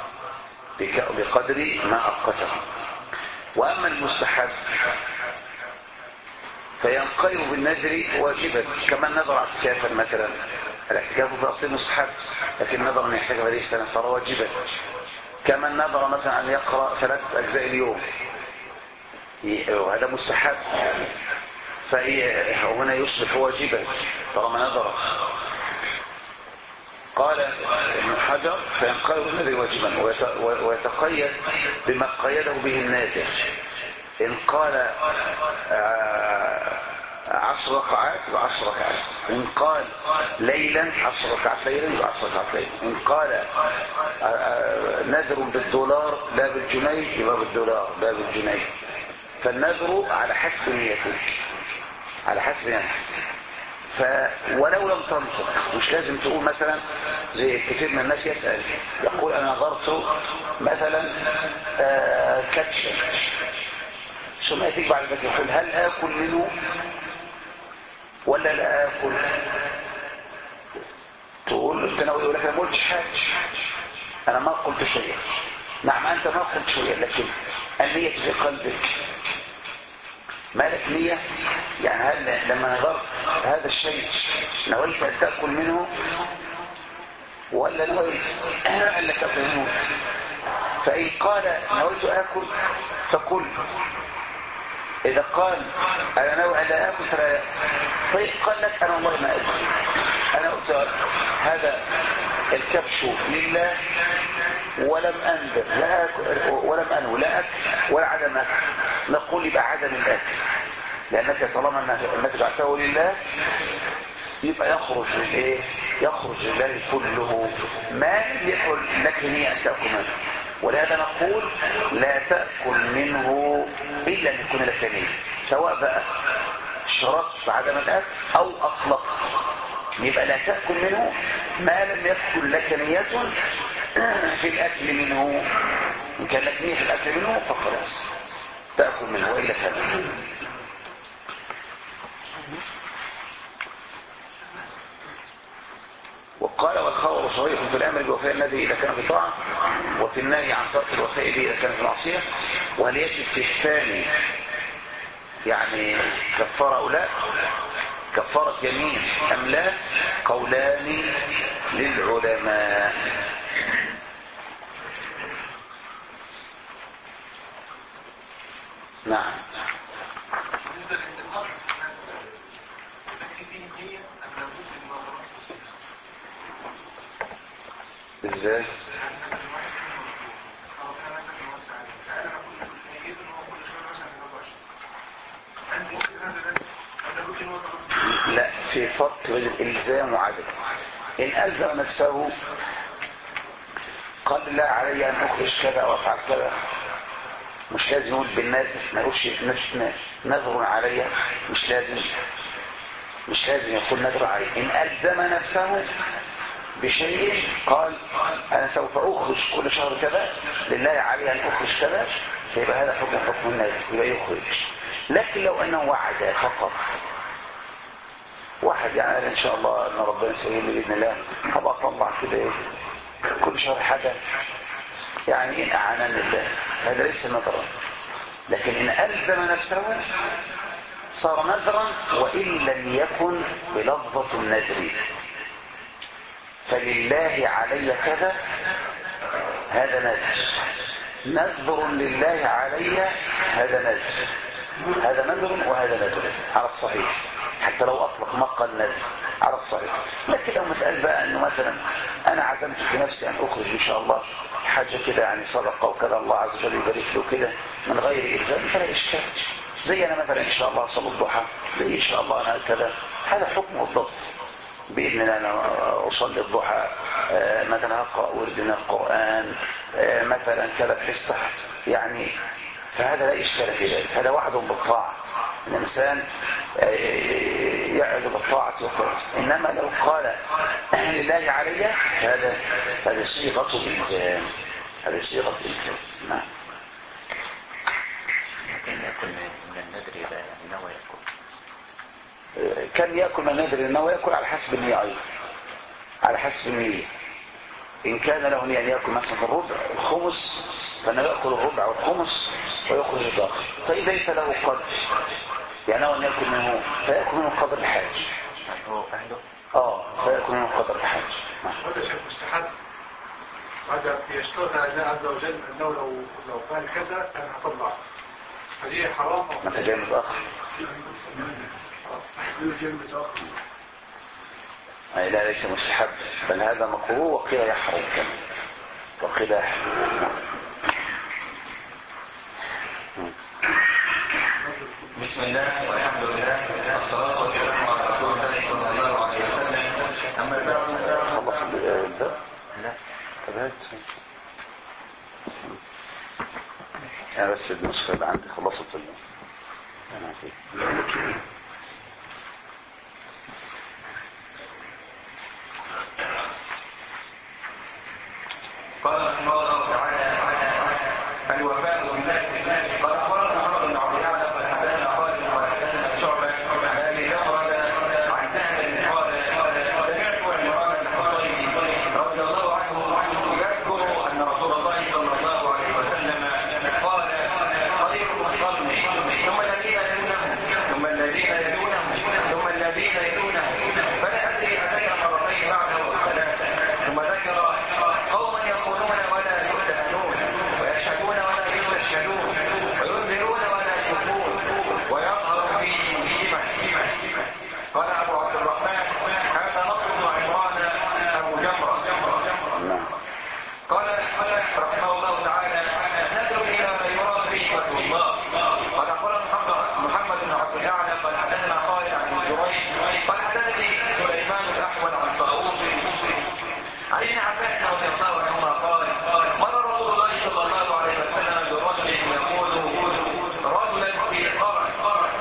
بقدر ما أقته. وأما المستحب فينقلب بالنذر واجبا، كمن نذر اعتكافا مثلا. الاعتكاف في أصل مستحب، لكن نذر أن يحتاج هذه السنة صار واجبا. كمن نذر مثلا أن يقرأ 3 أجزاء اليوم، وهذا مستحب، فهنا يصبح واجبا طالما نذر. قال ابن حجر فينقلب النذر واجبا ويتقيد بما قيده به الناذر. إن قال 10 ركعات يبقى 10 ركعات، إن قال ليلا 10 ركعات ليلا يبقى 10 ركعات ليلا، إن قال نذر بالدولار لا بالجنيه يبقى بالدولار لا بالجنيه. فالنذر على حسب نيتك، على حسب نيتك. ولو لم تنطق، مش لازم تقول مثلا زي كثير من الناس يسأل يقول أنا نظرت مثلا كبشة، ثم يأتيك بعد ذلك يقول هل آكل منه ولا لا آكل؟ تقول انت ناوي؟ يقول لك انا ما قلتش حاجة، انا ما قلت شيئا. نعم انت ما قلت شيئا، لكن النية في قلبك. مالك نية؟ يعني هل لما نظرت هذا الشيء نويت أن تأكل منه ولا نويت أن لا تأكل منه؟ فإن قال نويت أكل فكل، إذا قال أنا نوي أن لا أكل فلا يأكل. طيب قال لك أنا والله ما أكل، أنا قلت هذا الكبش لله ولم أنذر لا أكل ولم أنوي لا أكل ولا عدم أكل، نقول يبقى عدم الأكل، لأنك طالما أنك جعلته لله يبقى يخرج للإيه؟ يخرج لله كله، ما يكن لك نية أن تأكل منه. ولهذا نقول لا تأكل منه إلا أن يكون لك نية، سواء بقى شرطت عدم الأكل أو أطلق، يبقى لا تأكل منه ما لم يكن لك نية في الأكل منه. إن كان لك نية في الأكل منه فخلاص تأكل منه وإلا فلا. وقال والخبر صريح في الأمر بوفاء النذر إذا كان في طاعة، وفي النهي عن ترك الوفاء به إذا كان في معصية. وهل يجب في الثاني يعني كفارة أو لا، كفارة يمين أم لا؟ قولان للعلماء. نعم. ازاي؟ لا، في فرق بين الالزام وعدم. ان الزم نفسه قال لا علي ان اخرج كذا وافعل كذا، مش لازم يقول بالناس، ما يقولش نذر علي، مش لازم يقول نذر علي. ان الزم نفسه بشيء قال انا سوف اخرج كل شهر كذا، لله علي ان اخرج كذا، فيبقى هذا حكم النذر، يبقى يخرج. لكن لو انه وعد فقط، واحد يعني ان شاء الله ان ربنا يسهل لي باذن الله هبقى اطلع كده كل شهر حاجه، يعني ان اعانني الله، هذا ليس نذرا. لكن ان الزم نفسه صار نذرا وان لم يكن بلفظه النذر. فلله علي كذا، هذا نذر لله علي، هذا نذر وهذا نذر على الصحيح، حتى لو اطلق مقال نذر على الصحيح. لكن لو مسألة بقى انه مثلا انا عزمت في نفسي ان اخرج ان شاء الله حاجة كده يعني صدقة وكذا، الله عز وجل يبارك له كده من غير الزام، فلا اشكال. زي انا مثلا ان شاء الله اصلي الضحى، زي ان شاء الله انا كذا، هذا حكم الضبط باذن الله. انا اصلي الضحى مثلا اقرا ورد من القران مثلا كذا بحس يعني، فهذا لا اشكال في ذلك، هذا وعد بالطاعه. الانسان يعد بالطاعه وكذا. انما لو قال لله علي، هذا صيغه الالزام، هذه صيغه الالزام. نعم. لكن يأكل من النذر إذا نوى يأكل، كان يأكل من النذر إنه يأكل على حسب النية أيضا، على حسب النية. إن كان له نية أن يأكل مثلا الربع الخمس، فإنه يأكل الربع والخمس ويخرج الآخر. فإذا ليس له قدر يعني هو أن يأكل منه، فيأكل منه قدر الحاج. هو أهله فيأكل منه قدر الحاج. هذا شيء مستحب. هذا يشترط على الله عز وجل أنه لو فعل كذا كان هطلع. هذه حرام. ما أنت جاي متأخر. لا، ليس مستحب، بل هذا مكروه وقيل يحرم كمان، وقيل يحرم. بسم الله والحمد لله والصلاة والسلام على رسول الله صلى الله عليه وسلم. أما بعد، خلص الباب؟ لا تبعت أنا بس النسخة اللي عندي خلصت أنا فيه. قال رحمه الله تعالى: الوفاء بالله. قال أخبرنا محمد بن عبد الله قال حدثنا خالد وحدثنا شعبة عن أبي ثمرة عن سهل قال سمعت عمران بن حصين رضي الله عنه يذكر أن رسول الله صلى الله عليه وسلم قال: خيركم قرني ثم الذين يلونهم ثم الذين يلونهم ثم الذين يلونهم، فلا أدري أذكر مرتين بعده ثلاثة، ثم ذكر قوما يقولون ولا يؤتمنون ويشهدون ولا يستشهدون وينذرون ولا يوفون ويظهر فيهم الجمع. قال أبو عبد الرحمن: هذا نصر بن عمران أبو جمرة. قال رحمه الله تعالى: نذر إلى ما يراد به وجه الله. قال أخبرنا محمد بن عبد الأعلى قال حدثنا خالد عن جريج قال حدثني سليمان الأحول عن طاووس عن ابن عباس رضي الله عنهما قال: مر رسول الله صلى الله عليه وسلم برجل يقول رجلا في قرن،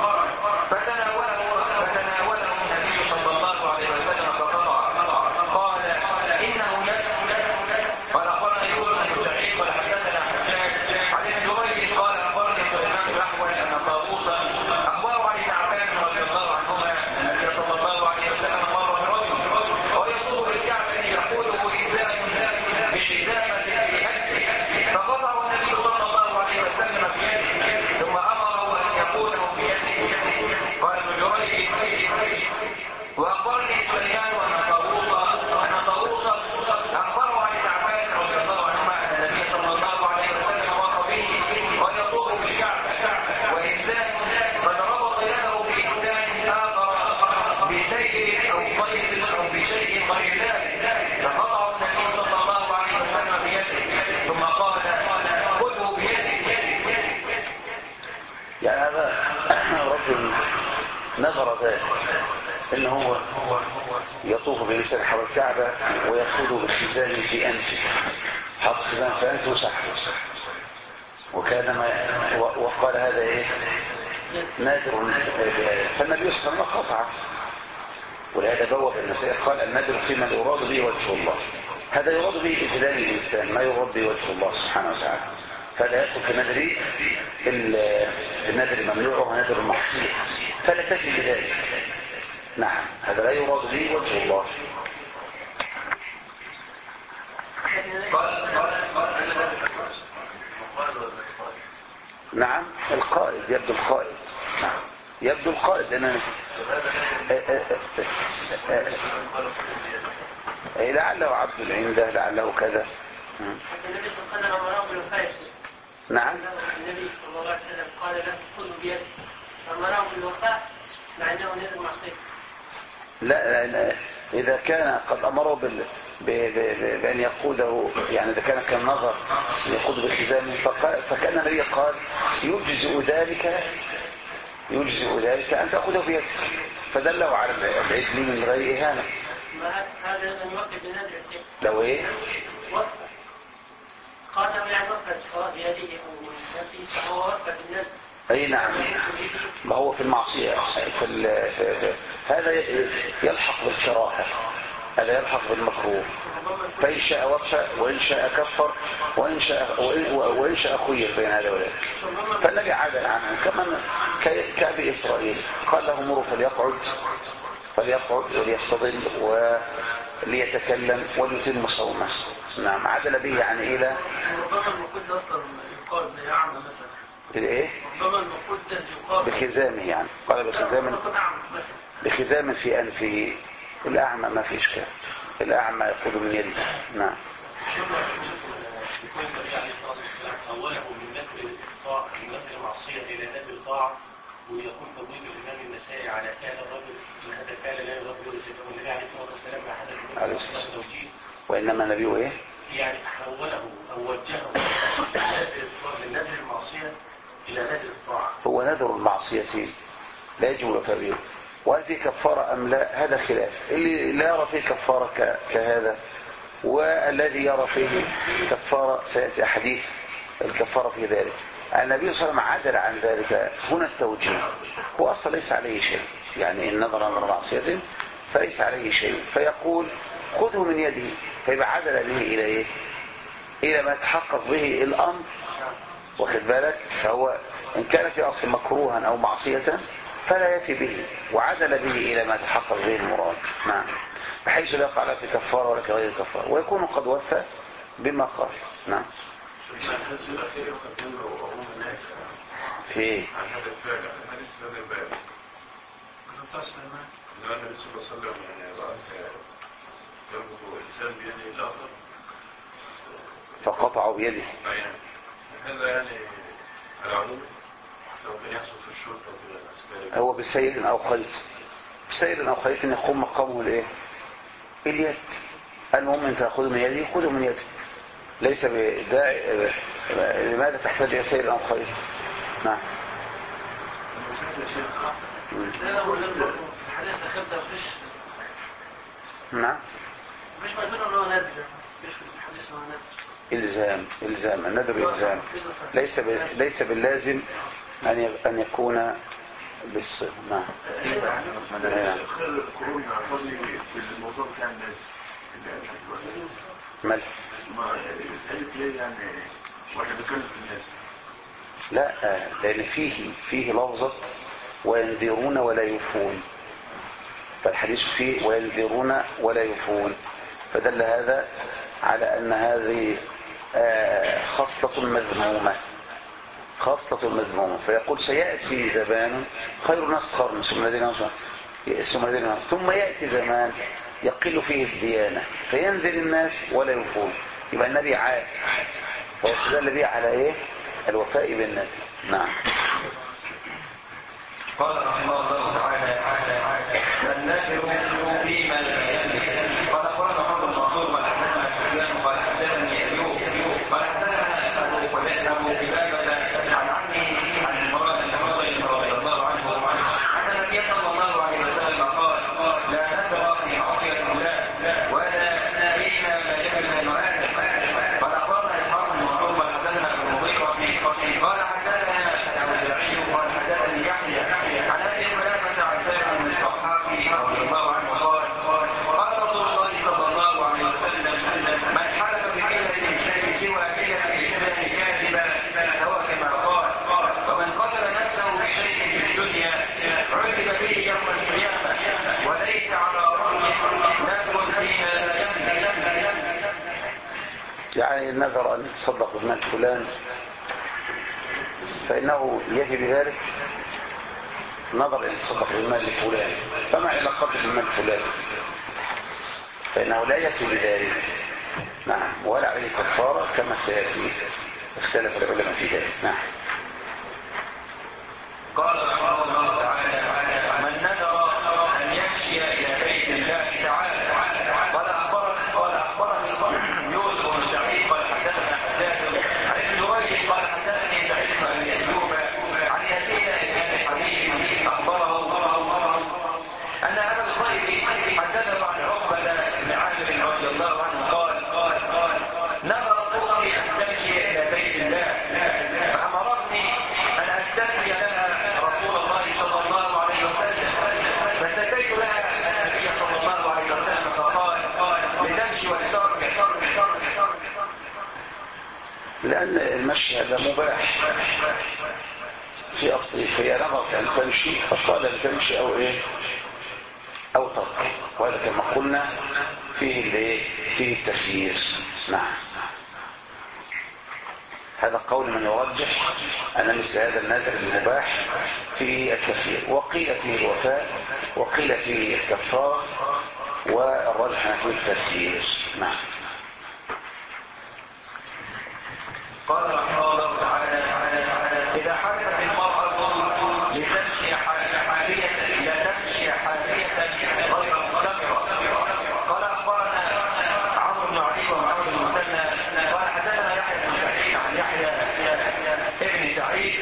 فتناوله النبي صلى الله عليه وسلم فقطع. قال: انه قال اخبرنا يوسف بن سعيد قال حدثنا حجاج عن ابن جريج قال اخبرني سليمان الاحول ان طاووس اخبره عن ابن عباس رضي الله عنهما ان النبي صلى الله عليه وسلم مر برجل ويصوب بالكعبه يقوله بشدامة في أجله، فقطعه النبي صلى الله عليه وسلم بيده ثم أمره أن يقوله بيده. قال ابن جريج: وأخبرني سليمان أن طاووس أخبره عن ابن عباس رضي الله عنهما أن النبي صلى الله عليه وسلم مر به ويطوف بالكعبة وإنسان قد ربط يده بإنسان آخر بسيف أو طيب أو بشيء غير ذلك، فقطعه النبي صلى الله عليه وسلم بيده ثم قال: خذه بيده. يعني هذا رجل نذر ذلك ان هو يطوف بلسان حول الكعبة ويأخذه بالخزان في أنفه، حط خزان في أنفه وسحبه، وكان وقال هذا ايه نادر بآية، فالنبي صلى الله عليه وسلم قطعه، ولهذا بوب المسائل قال النادر فيما يراد به وجه الله، هذا يراد به إذلال الإنسان، ما يراد به وجه الله سبحانه وتعالى، فلا يدخل في النذر الممنوع ونذر المحصول، فلا تجد ذلك. نعم، هذا لا يراد به وجه الله. نعم، القائد يبدو القائد، نعم يبدو القائد لأن لعله عبد عنده، لعله كذا. النبي صلى الله عليه وسلم بالوفاء. نعم، النبي صلى الله عليه وسلم قال له كل بيده، فأمره بالوفاء مع أنه نذر معصية. لا إذا كان قد أمره بأن يقوده، يعني إذا كان نظر يقود بالخزان، فكان النبي قال يجزئ ذلك أن تأخذه بيدك، فدله على العدل من غير إهانة. هذا الموقف بنذر لو إيه؟ قال يعني وقت سواء بيده أو نفسه، فهو وقت بالنذر. أي نعم، ما هو في المعصية هذا يلحق بالكراهة، هذا يلحق بالمكروه، فإن شاء وفى وإن شاء كفر وإن شاء خير بين هذا وذاك، فالنبي عادل عنه كما كأبي إسرائيل قال له مروا فليقعد وليستظل وليتكلم وليتم صومه. نعم، عدل به يعني إلى الايه بخزامه، يعني قال بخزام في انفه. الاعمى ما في اشكال، الاعمى يقود من يده. نعم، اوله من نذر المعصيه الى نذر الطاعه، ويكون تبويب الامام النسائي على كان الرجل ان هذا كان لا يغفر والنبي عليه الصلاه والسلام مع هذا التوجيه، وانما النبي ايه يعني حوله او وجهه من نذر المعصيه إلى نذر الطاعة. هو نذر المعصية لا يجب الوفاء به، وهذه كفارة أم لا هذا خلاف، اللي لا يرى فيه كفارة كهذا، والذي يرى فيه كفارة سيأتي حديث الكفارة في ذلك. النبي صلى الله عليه وسلم عدل عن ذلك هنا التوجيه، هو أصلا ليس عليه شيء، يعني إن نظر معصية فليس عليه شيء، فيقول خذه من يده، فيبقى عدل به إلى إيه؟ إلى ما يتحقق به الأمر، واخد بالك؟ فهو إن كان في أصل مكروها أو معصية فلا يفي به، وعدل به إلى ما تحقق به المراد. نعم، بحيث لا يقع لا في كفارة ولا في غير كفارة، ويكون قد وفى بما قال. نعم. في ايه؟ فقطعوا بيده. هذا يعني العموم لو كان يحصل في الشرطة والعسكري هو بسير او خيط يقوم مقامه الايه؟ اليد. المهم ان تاخذه من يده خذه من يده، ليس بداعي. لماذا تحتاج الى سير او خيط؟ نعم. نعم، مش مجنون انه نادر، مش الحديث انه نادر. إلزام النذر إلزام، ليس باللازم أن يكون بالصفة. نعم. ملح لا، لأن فيه لفظة وينذرون ولا يفون، فالحديث فيه وينذرون ولا يفون، فدل هذا على أن هذه خاصة مذمومة، فيقول سيأتي زمان خير الناس قرن ثم يأتي زمان يقل فيه الديانة فينزل الناس ولا يفون، يبقى النبي عاد، فاستدل به على ايه؟ الوفاء بالنبي. نعم. قال رحمه الله تعالى النذر فيما قال أخبرنا محمد بن منصور قال حدثنا سفيان قال حدثني أيوب قال حدثنا أبو كلابة عن عمه عن المرأة رضي الله عنه أن النبي صلى الله يعني نذر أن يتصدق بمال فلان فإنه يجي بذلك نظر أن يتصدق بالمال لفلان، فما علاقته بالمال فلان؟ فإنه لا يأتي بذلك، نعم، ولا عليه كفارة كما سيأتي، اختلف العلماء في ذلك. نعم. قال رحمه الله تعالى: من نذر أن يمشي إلى بيت الله تعالى قال أخبرني يوسف بن سعيد قال حدثنا حجاج عن ابن جريج قال حدثني سعيد بن أبي أيوب عن يزيد بن حبيب أخبره أن أبا الخير حدثه عن عقبة بن عامر رضي الله عنه قال نذر قومي أن تمشي إلى بيت الله فأمرتني أن أستثني لها رسول الله صلى الله عليه وسلم، فاستتيت لها النبي صلى الله عليه وسلم فقال لتمشي ولترك. لأن المشي هذا مباح في أصله، فهي نظرت أن تمشي فقال لتمشي أو إيه أو ترك، وهذا كما قلنا فيه التخيير. نعم. هذا قول من يرجح أن مثل هذا النذر المباح فيه التخيير، وقيل فيه الوفاء وقيل فيه الكفارة، والرجح فيه التخيير. نعم. قال رحمه الله تعالى: إذا حدثت المرأة لتمشي حافية لا تمشي حافية غير مستمرة. قال أخبرنا عمرو بن علي ومحمد بن المثنى قال حدثنا يحيى بن سعيد عن يحيى ابن سعيد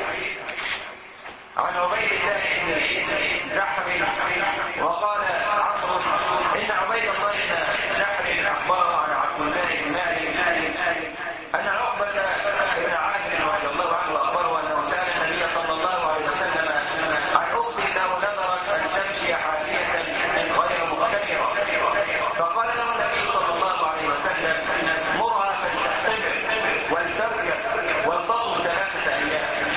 عن عبيد الله بن زحم وقال عمرو إن عبيد الله بن زحم أخبره عن عبد الله بن مالك أن عقبة بن عامر رضي الله عنه أخبره أنه سأل النبي صلى الله عليه وسلم عن أخت له نذرت أن تمشي حافية غير مختمرة، فقال له النبي صلى الله عليه وسلم مرها فلتحتمل ولتركب ولتصم 3 أيام.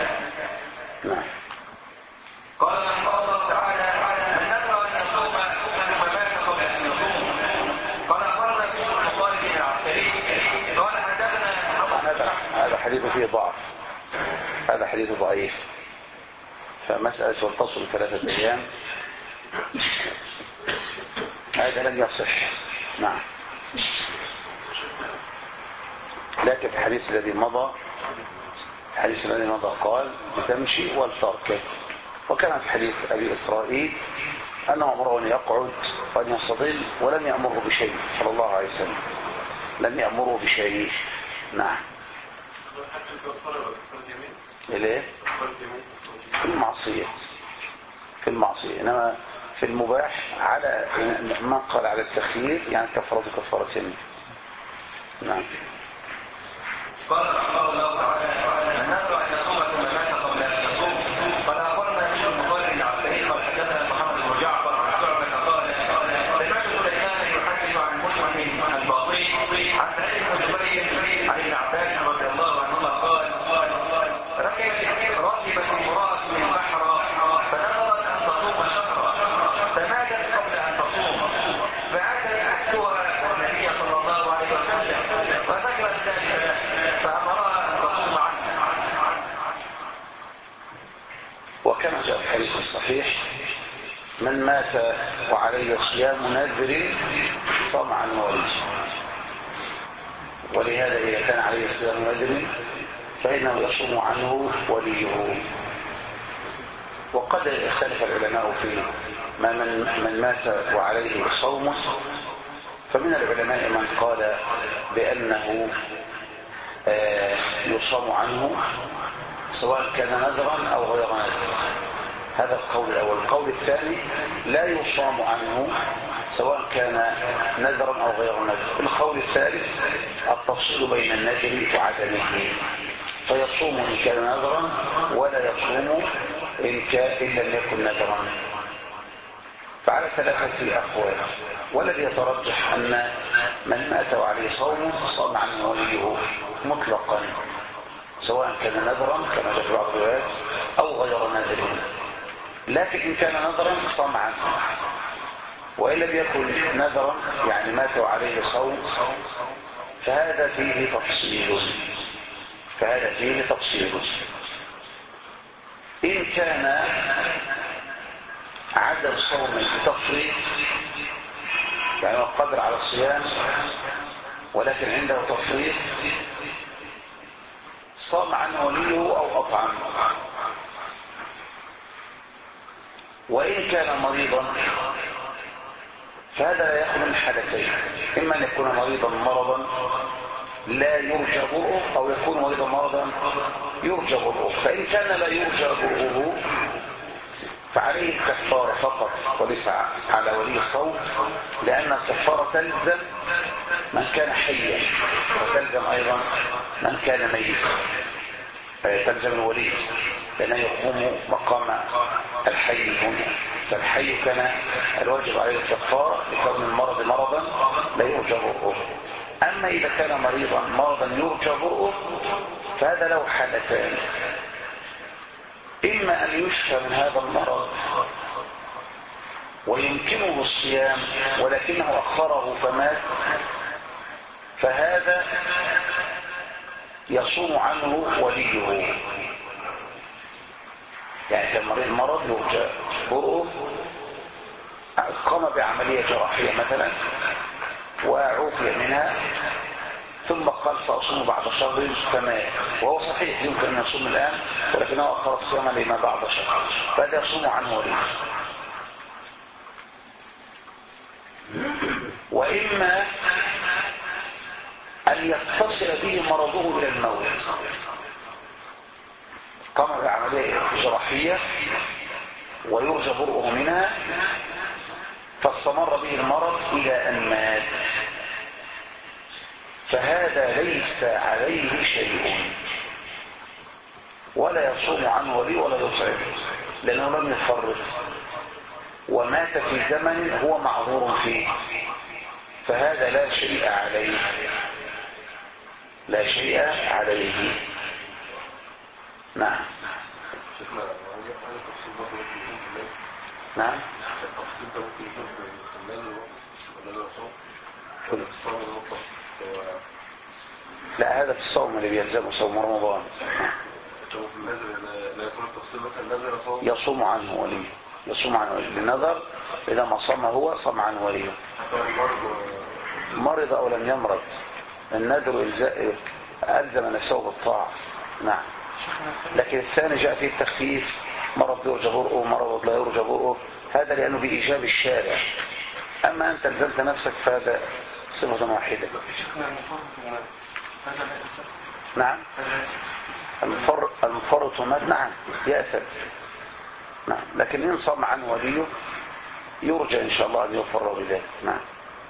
قال رحمه الله تعالى: من نذر أن يصوم ثم مات قبل أن يصوم. قال أخبرنا بن خالد بن العسكري قال حدثنا هذا حديث فيه ضعف، هذا حديث ضعيف، فمسألة والتصل 3 أيام هذا لم يصح. نعم. لكن الحديث الذي مضى قال بتمشي والترك، وكان في حديث أبي إسرائيل أنه أمره أن يقعد وأن يستظل ولم يأمره بشيء صلى الله عليه وسلم، لم يأمره بشيء. نعم. إليه في المعصية، إنما في المباح على ما قال على التخيير يعني كفارة سنة. نعم. قال رحمه الله تعالى: من نذر أن يصوم ثم مات قبل أن يصوم. قال أخبرنا بشر بن خالد بن عسكري قال حدثنا محمد بن جعفر عن شعبة قال سمعت سليمان يحدث عن مسلم الباطني عن سعيد بن جبير عن ابن عباس رضي الله عنهما قال ركبت امرأة من بحر فنذرت أن تصوم شهرا فماتت قبل أن تصوم، فأتت أختها والنبي صلى الله عليه وسلم فذكرت ذلك له فأمرها أن تصوم عنه. وكما جاء في الحديث الصحيح: من مات وعليه صيام نذر صام عن وليه، ولهذا إذا كان عليه صيام نذر فإنه يصوم عنه وليه. وقد اختلف العلماء في من مات وعليه صوم، فمن العلماء من قال بأنه يصام عنه سواء كان نذرا أو غير نذر، هذا القول الأول. القول الثاني لا يصام عنه سواء كان نذرا أو غير نذر. القول الثالث التفصيل بين النذر وعدمه، فيصوم إن كان نذرا ولا يصوم إن لم يكن نذرا. فعلى 3 أقوال، والذي يترجح أن من مات وعليه صوم صام عنه وليه مطلقا سواء كان نذرا كما جاء في بعض الروايات أو غير نذر، لكن إن كان نذرا صام عنه، وإن لم يكن نذرا يعني مات وعليه صوم فهذا فيه تفصيل. إن كان عدم صوم بتفريط، يعني هو قادر على الصيام ولكن عنده تفريط، صام عنه وليه أو أطعم. وإن كان مريضا فهذا لا يخلو من حالتين: إما أن يكون مريضا مرضا لا يرجى برؤه، أو يكون مريضا مرضا يرجى برؤه. فإن كان لا يرجى برؤه فعليه الكفارة فقط وليس على ولي الصوم، لأن الكفارة تلزم من كان حيا وتلزم أيضا من كان ميتا، تلزم الولي لأنه يقوم مقام الحي هنا. فالحي كان الواجب عليه الكفارة لكون المرض مرضا لا يرجى برؤه. أما إذا كان مرضا يرجى برؤه فهذا له حالتان: إما أن يشفى من هذا المرض ويمكنه الصيام ولكنه أخره فمات، فهذا يصوم عنه وليه. يعني كان مرض يرجى برؤه، قام بعملية جراحية مثلا وعوفي منها، ثم قال سأصوم بعد شهر فمات، وهو صحيح يمكن أن يصوم الآن ولكنه أخر الصيام لما بعد شهر، فهذا يصوم عنه وليه. وإما أن يتصل به مرضه إلى الموت، قام بعملية جراحية ويرجى برؤه منها فاستمر به المرض إلى أن مات، فهذا ليس عليه شيء ولا يصوم عنه ولي ولا يطعم، لأنه لم يفرط ومات في زمن هو معذور فيه، فهذا لا شيء عليه. نعم. نعم. لا، هذا في الصوم اللي بيلزمه صوم رمضان. يصوم عنه وليه، للنذر. إذا ما صام هو صام عنه وليه، مرض أو لم يمرض. النذر ألزم نفسه بالطاعة. نعم. لكن الثاني جاء فيه التخفيف: مرض يرجى برؤه، مرض لا يرجى برؤه، هذا لأنه بإيجاب الشارع. أما أنت الزمت نفسك فهذا صفة واحدة. نعم. المفرط مات، نعم، يأثم. نعم. لكن إن صام عنه وليه يرجى إن شاء الله أن يغفر بذلك. نعم.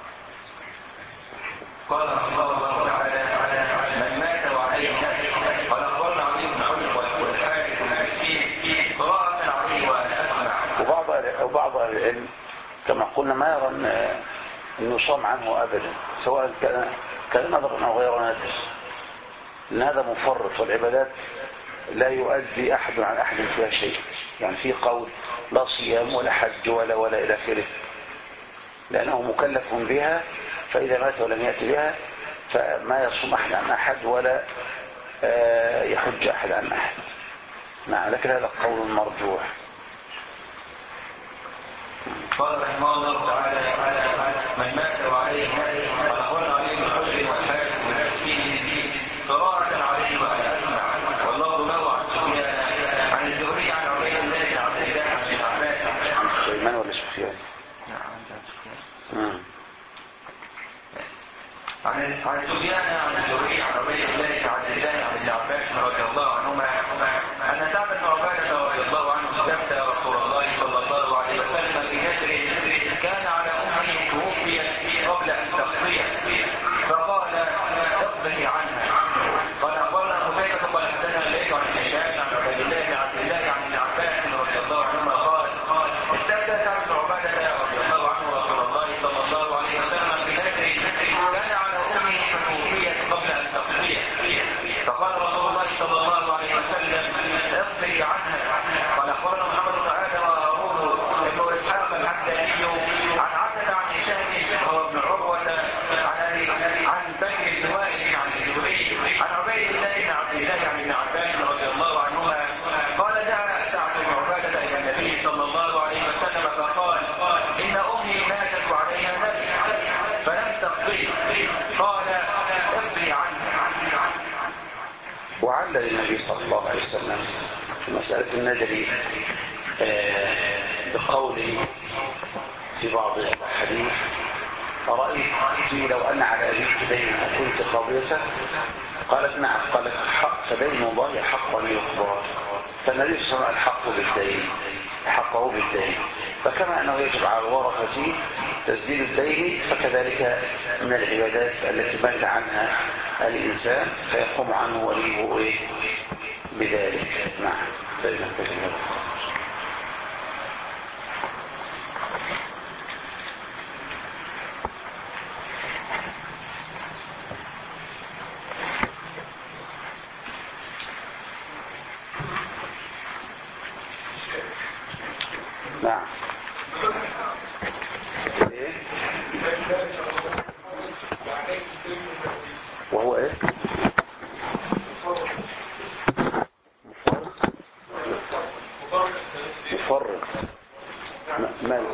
قال الله تعالى: من مات وعليه نفس قال أخبرنا عليه بن حجر والحارث المسكين قراءة عليه وأنا أسمع. وبعض العلم كما قلنا ما يرى أن يصام عنه أبدا، سواء كان نذر أو غير نذر، لأن هذا مفرط، والعبادات لا يؤدي أحد عن أحد فيها شيء. يعني في قول لا صيام ولا حج ولا إلى آخره، لأنه مكلف بها، فإذا مات ولم يأتي بها فما يصوم أحد عن أحد ولا يحج أحد عن أحد. نعم. لكن هذا قول مرجوح. قال رحمه الله تعالى: من مات وعليه نفس قال أخبرنا عليه بن حجر والحارث المسكين قراءة عليه وأنا أسمع. والله له عن سفيان عن الزهري عن عبيد الله بن عبد الله عن ابن عباس. عن سليمان ولا سفيان؟ نعم، عن سفيان. عن سفيان عن الزهري عن عبيد الله بن عبد الله عن ابن عباس رضي الله عنهما أن سعد بن عبادة رضي الله عنه استفتى رسول الله صلى الله عليه وسلم بنذر كان على أمه توفيت قبل أن تقضي، فقال: اقضي عنها. قال أخبرنا قتيبة قال حدثنا الليث عن هشام عن عبيد الله بن عبد الله عن ابن عباس رضي الله عنهما قال: استفتى سعد بن عبادة رضي الله عنه رسول الله صلى الله عليه وسلم بنذر كان على أمه توفيت قبل أن تقضي، فقال رسول الله صلى الله عليه وسلم: اقضي عنها. قال أخبرنا محمد بن آدم الله عليه وسلم في مسألة النذر بقوله في بعض الحديث أرأيت لو أن على أبيك دينا كنت قاضيته؟ قالت نعم. قالت فدين الله حق يقضى. فالنبي صلى الله عليه وسلم الحق بالدين، حقه بالدين، فكما أنه يجب على الورثة تسديد الدين فكذلك من العبادات التي مات عنها الإنسان فيقوم عنه وليه بذلك. نعم. نعم. وهو ايه؟ مفرط. ماله؟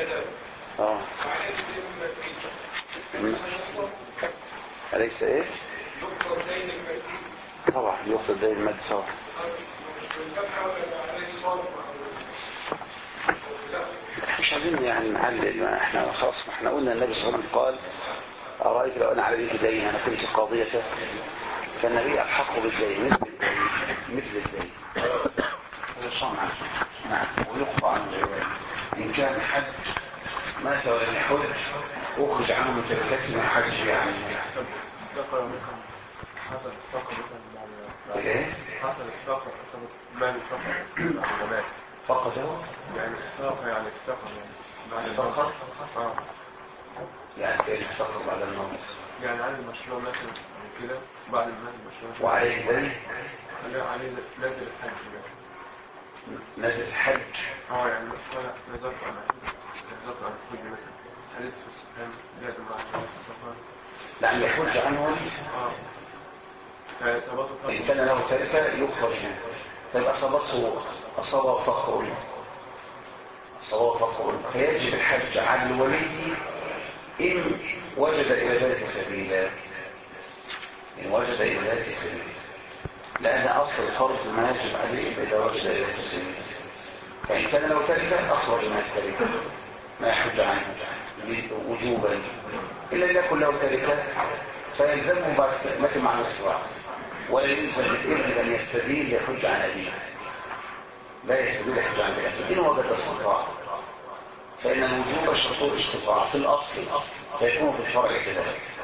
أليس ايه؟ طبعا يقصد دين المادي طبعا. مش عايزين يعني نعلل، ما احنا خلاص ما احنا قلنا النبي صلى الله عليه وسلم قال أرأيت لو أنا على بيك دين أنا كنت قاضيته. فالنبي الحق بالدين مثل الدين صنعا. نعم. ويقضى عن العباد إن كان حد مات ولم يحج أخرج عنه من تركته من حج يعني. حسب الفقر مثلا ايه؟ حسب الفقر حسب مال الفقر فقده يعني الفقر يعني الفقر بعد الفقر يعني ايه الفقر بعد الموت؟ يعني على المشروع مثلا كده بعد المشروع وعليه دين؟ عليه نزل الحج نزل الحج يعني مثلا نزلت عن الحج مثلا حديث في السلام لازم مع السفر لأن يحج عنه إن كان له تركة يخرج منه. طيب أصابه فقر فيجب الحج عن الولي إن وجد إلى ذلك سبيلا. لأن أصل الفرض ما يجب عليه إذا وجد إلى ذلك سبيلا. فإن كان له تركة أخرج من التركة ما يحج عنه وجوبا، إلا إن يكن له تركة فيلزمه بعد مثل مع الاستطاعة. ولا يلزم الابن أن يستدين يحج عن أبيه، لا يستدين يحج عن أبيه إن وجد استطاعة، فإن الوجوب شرط الاستطاعة في الأصل فيكون في الشرع كذلك.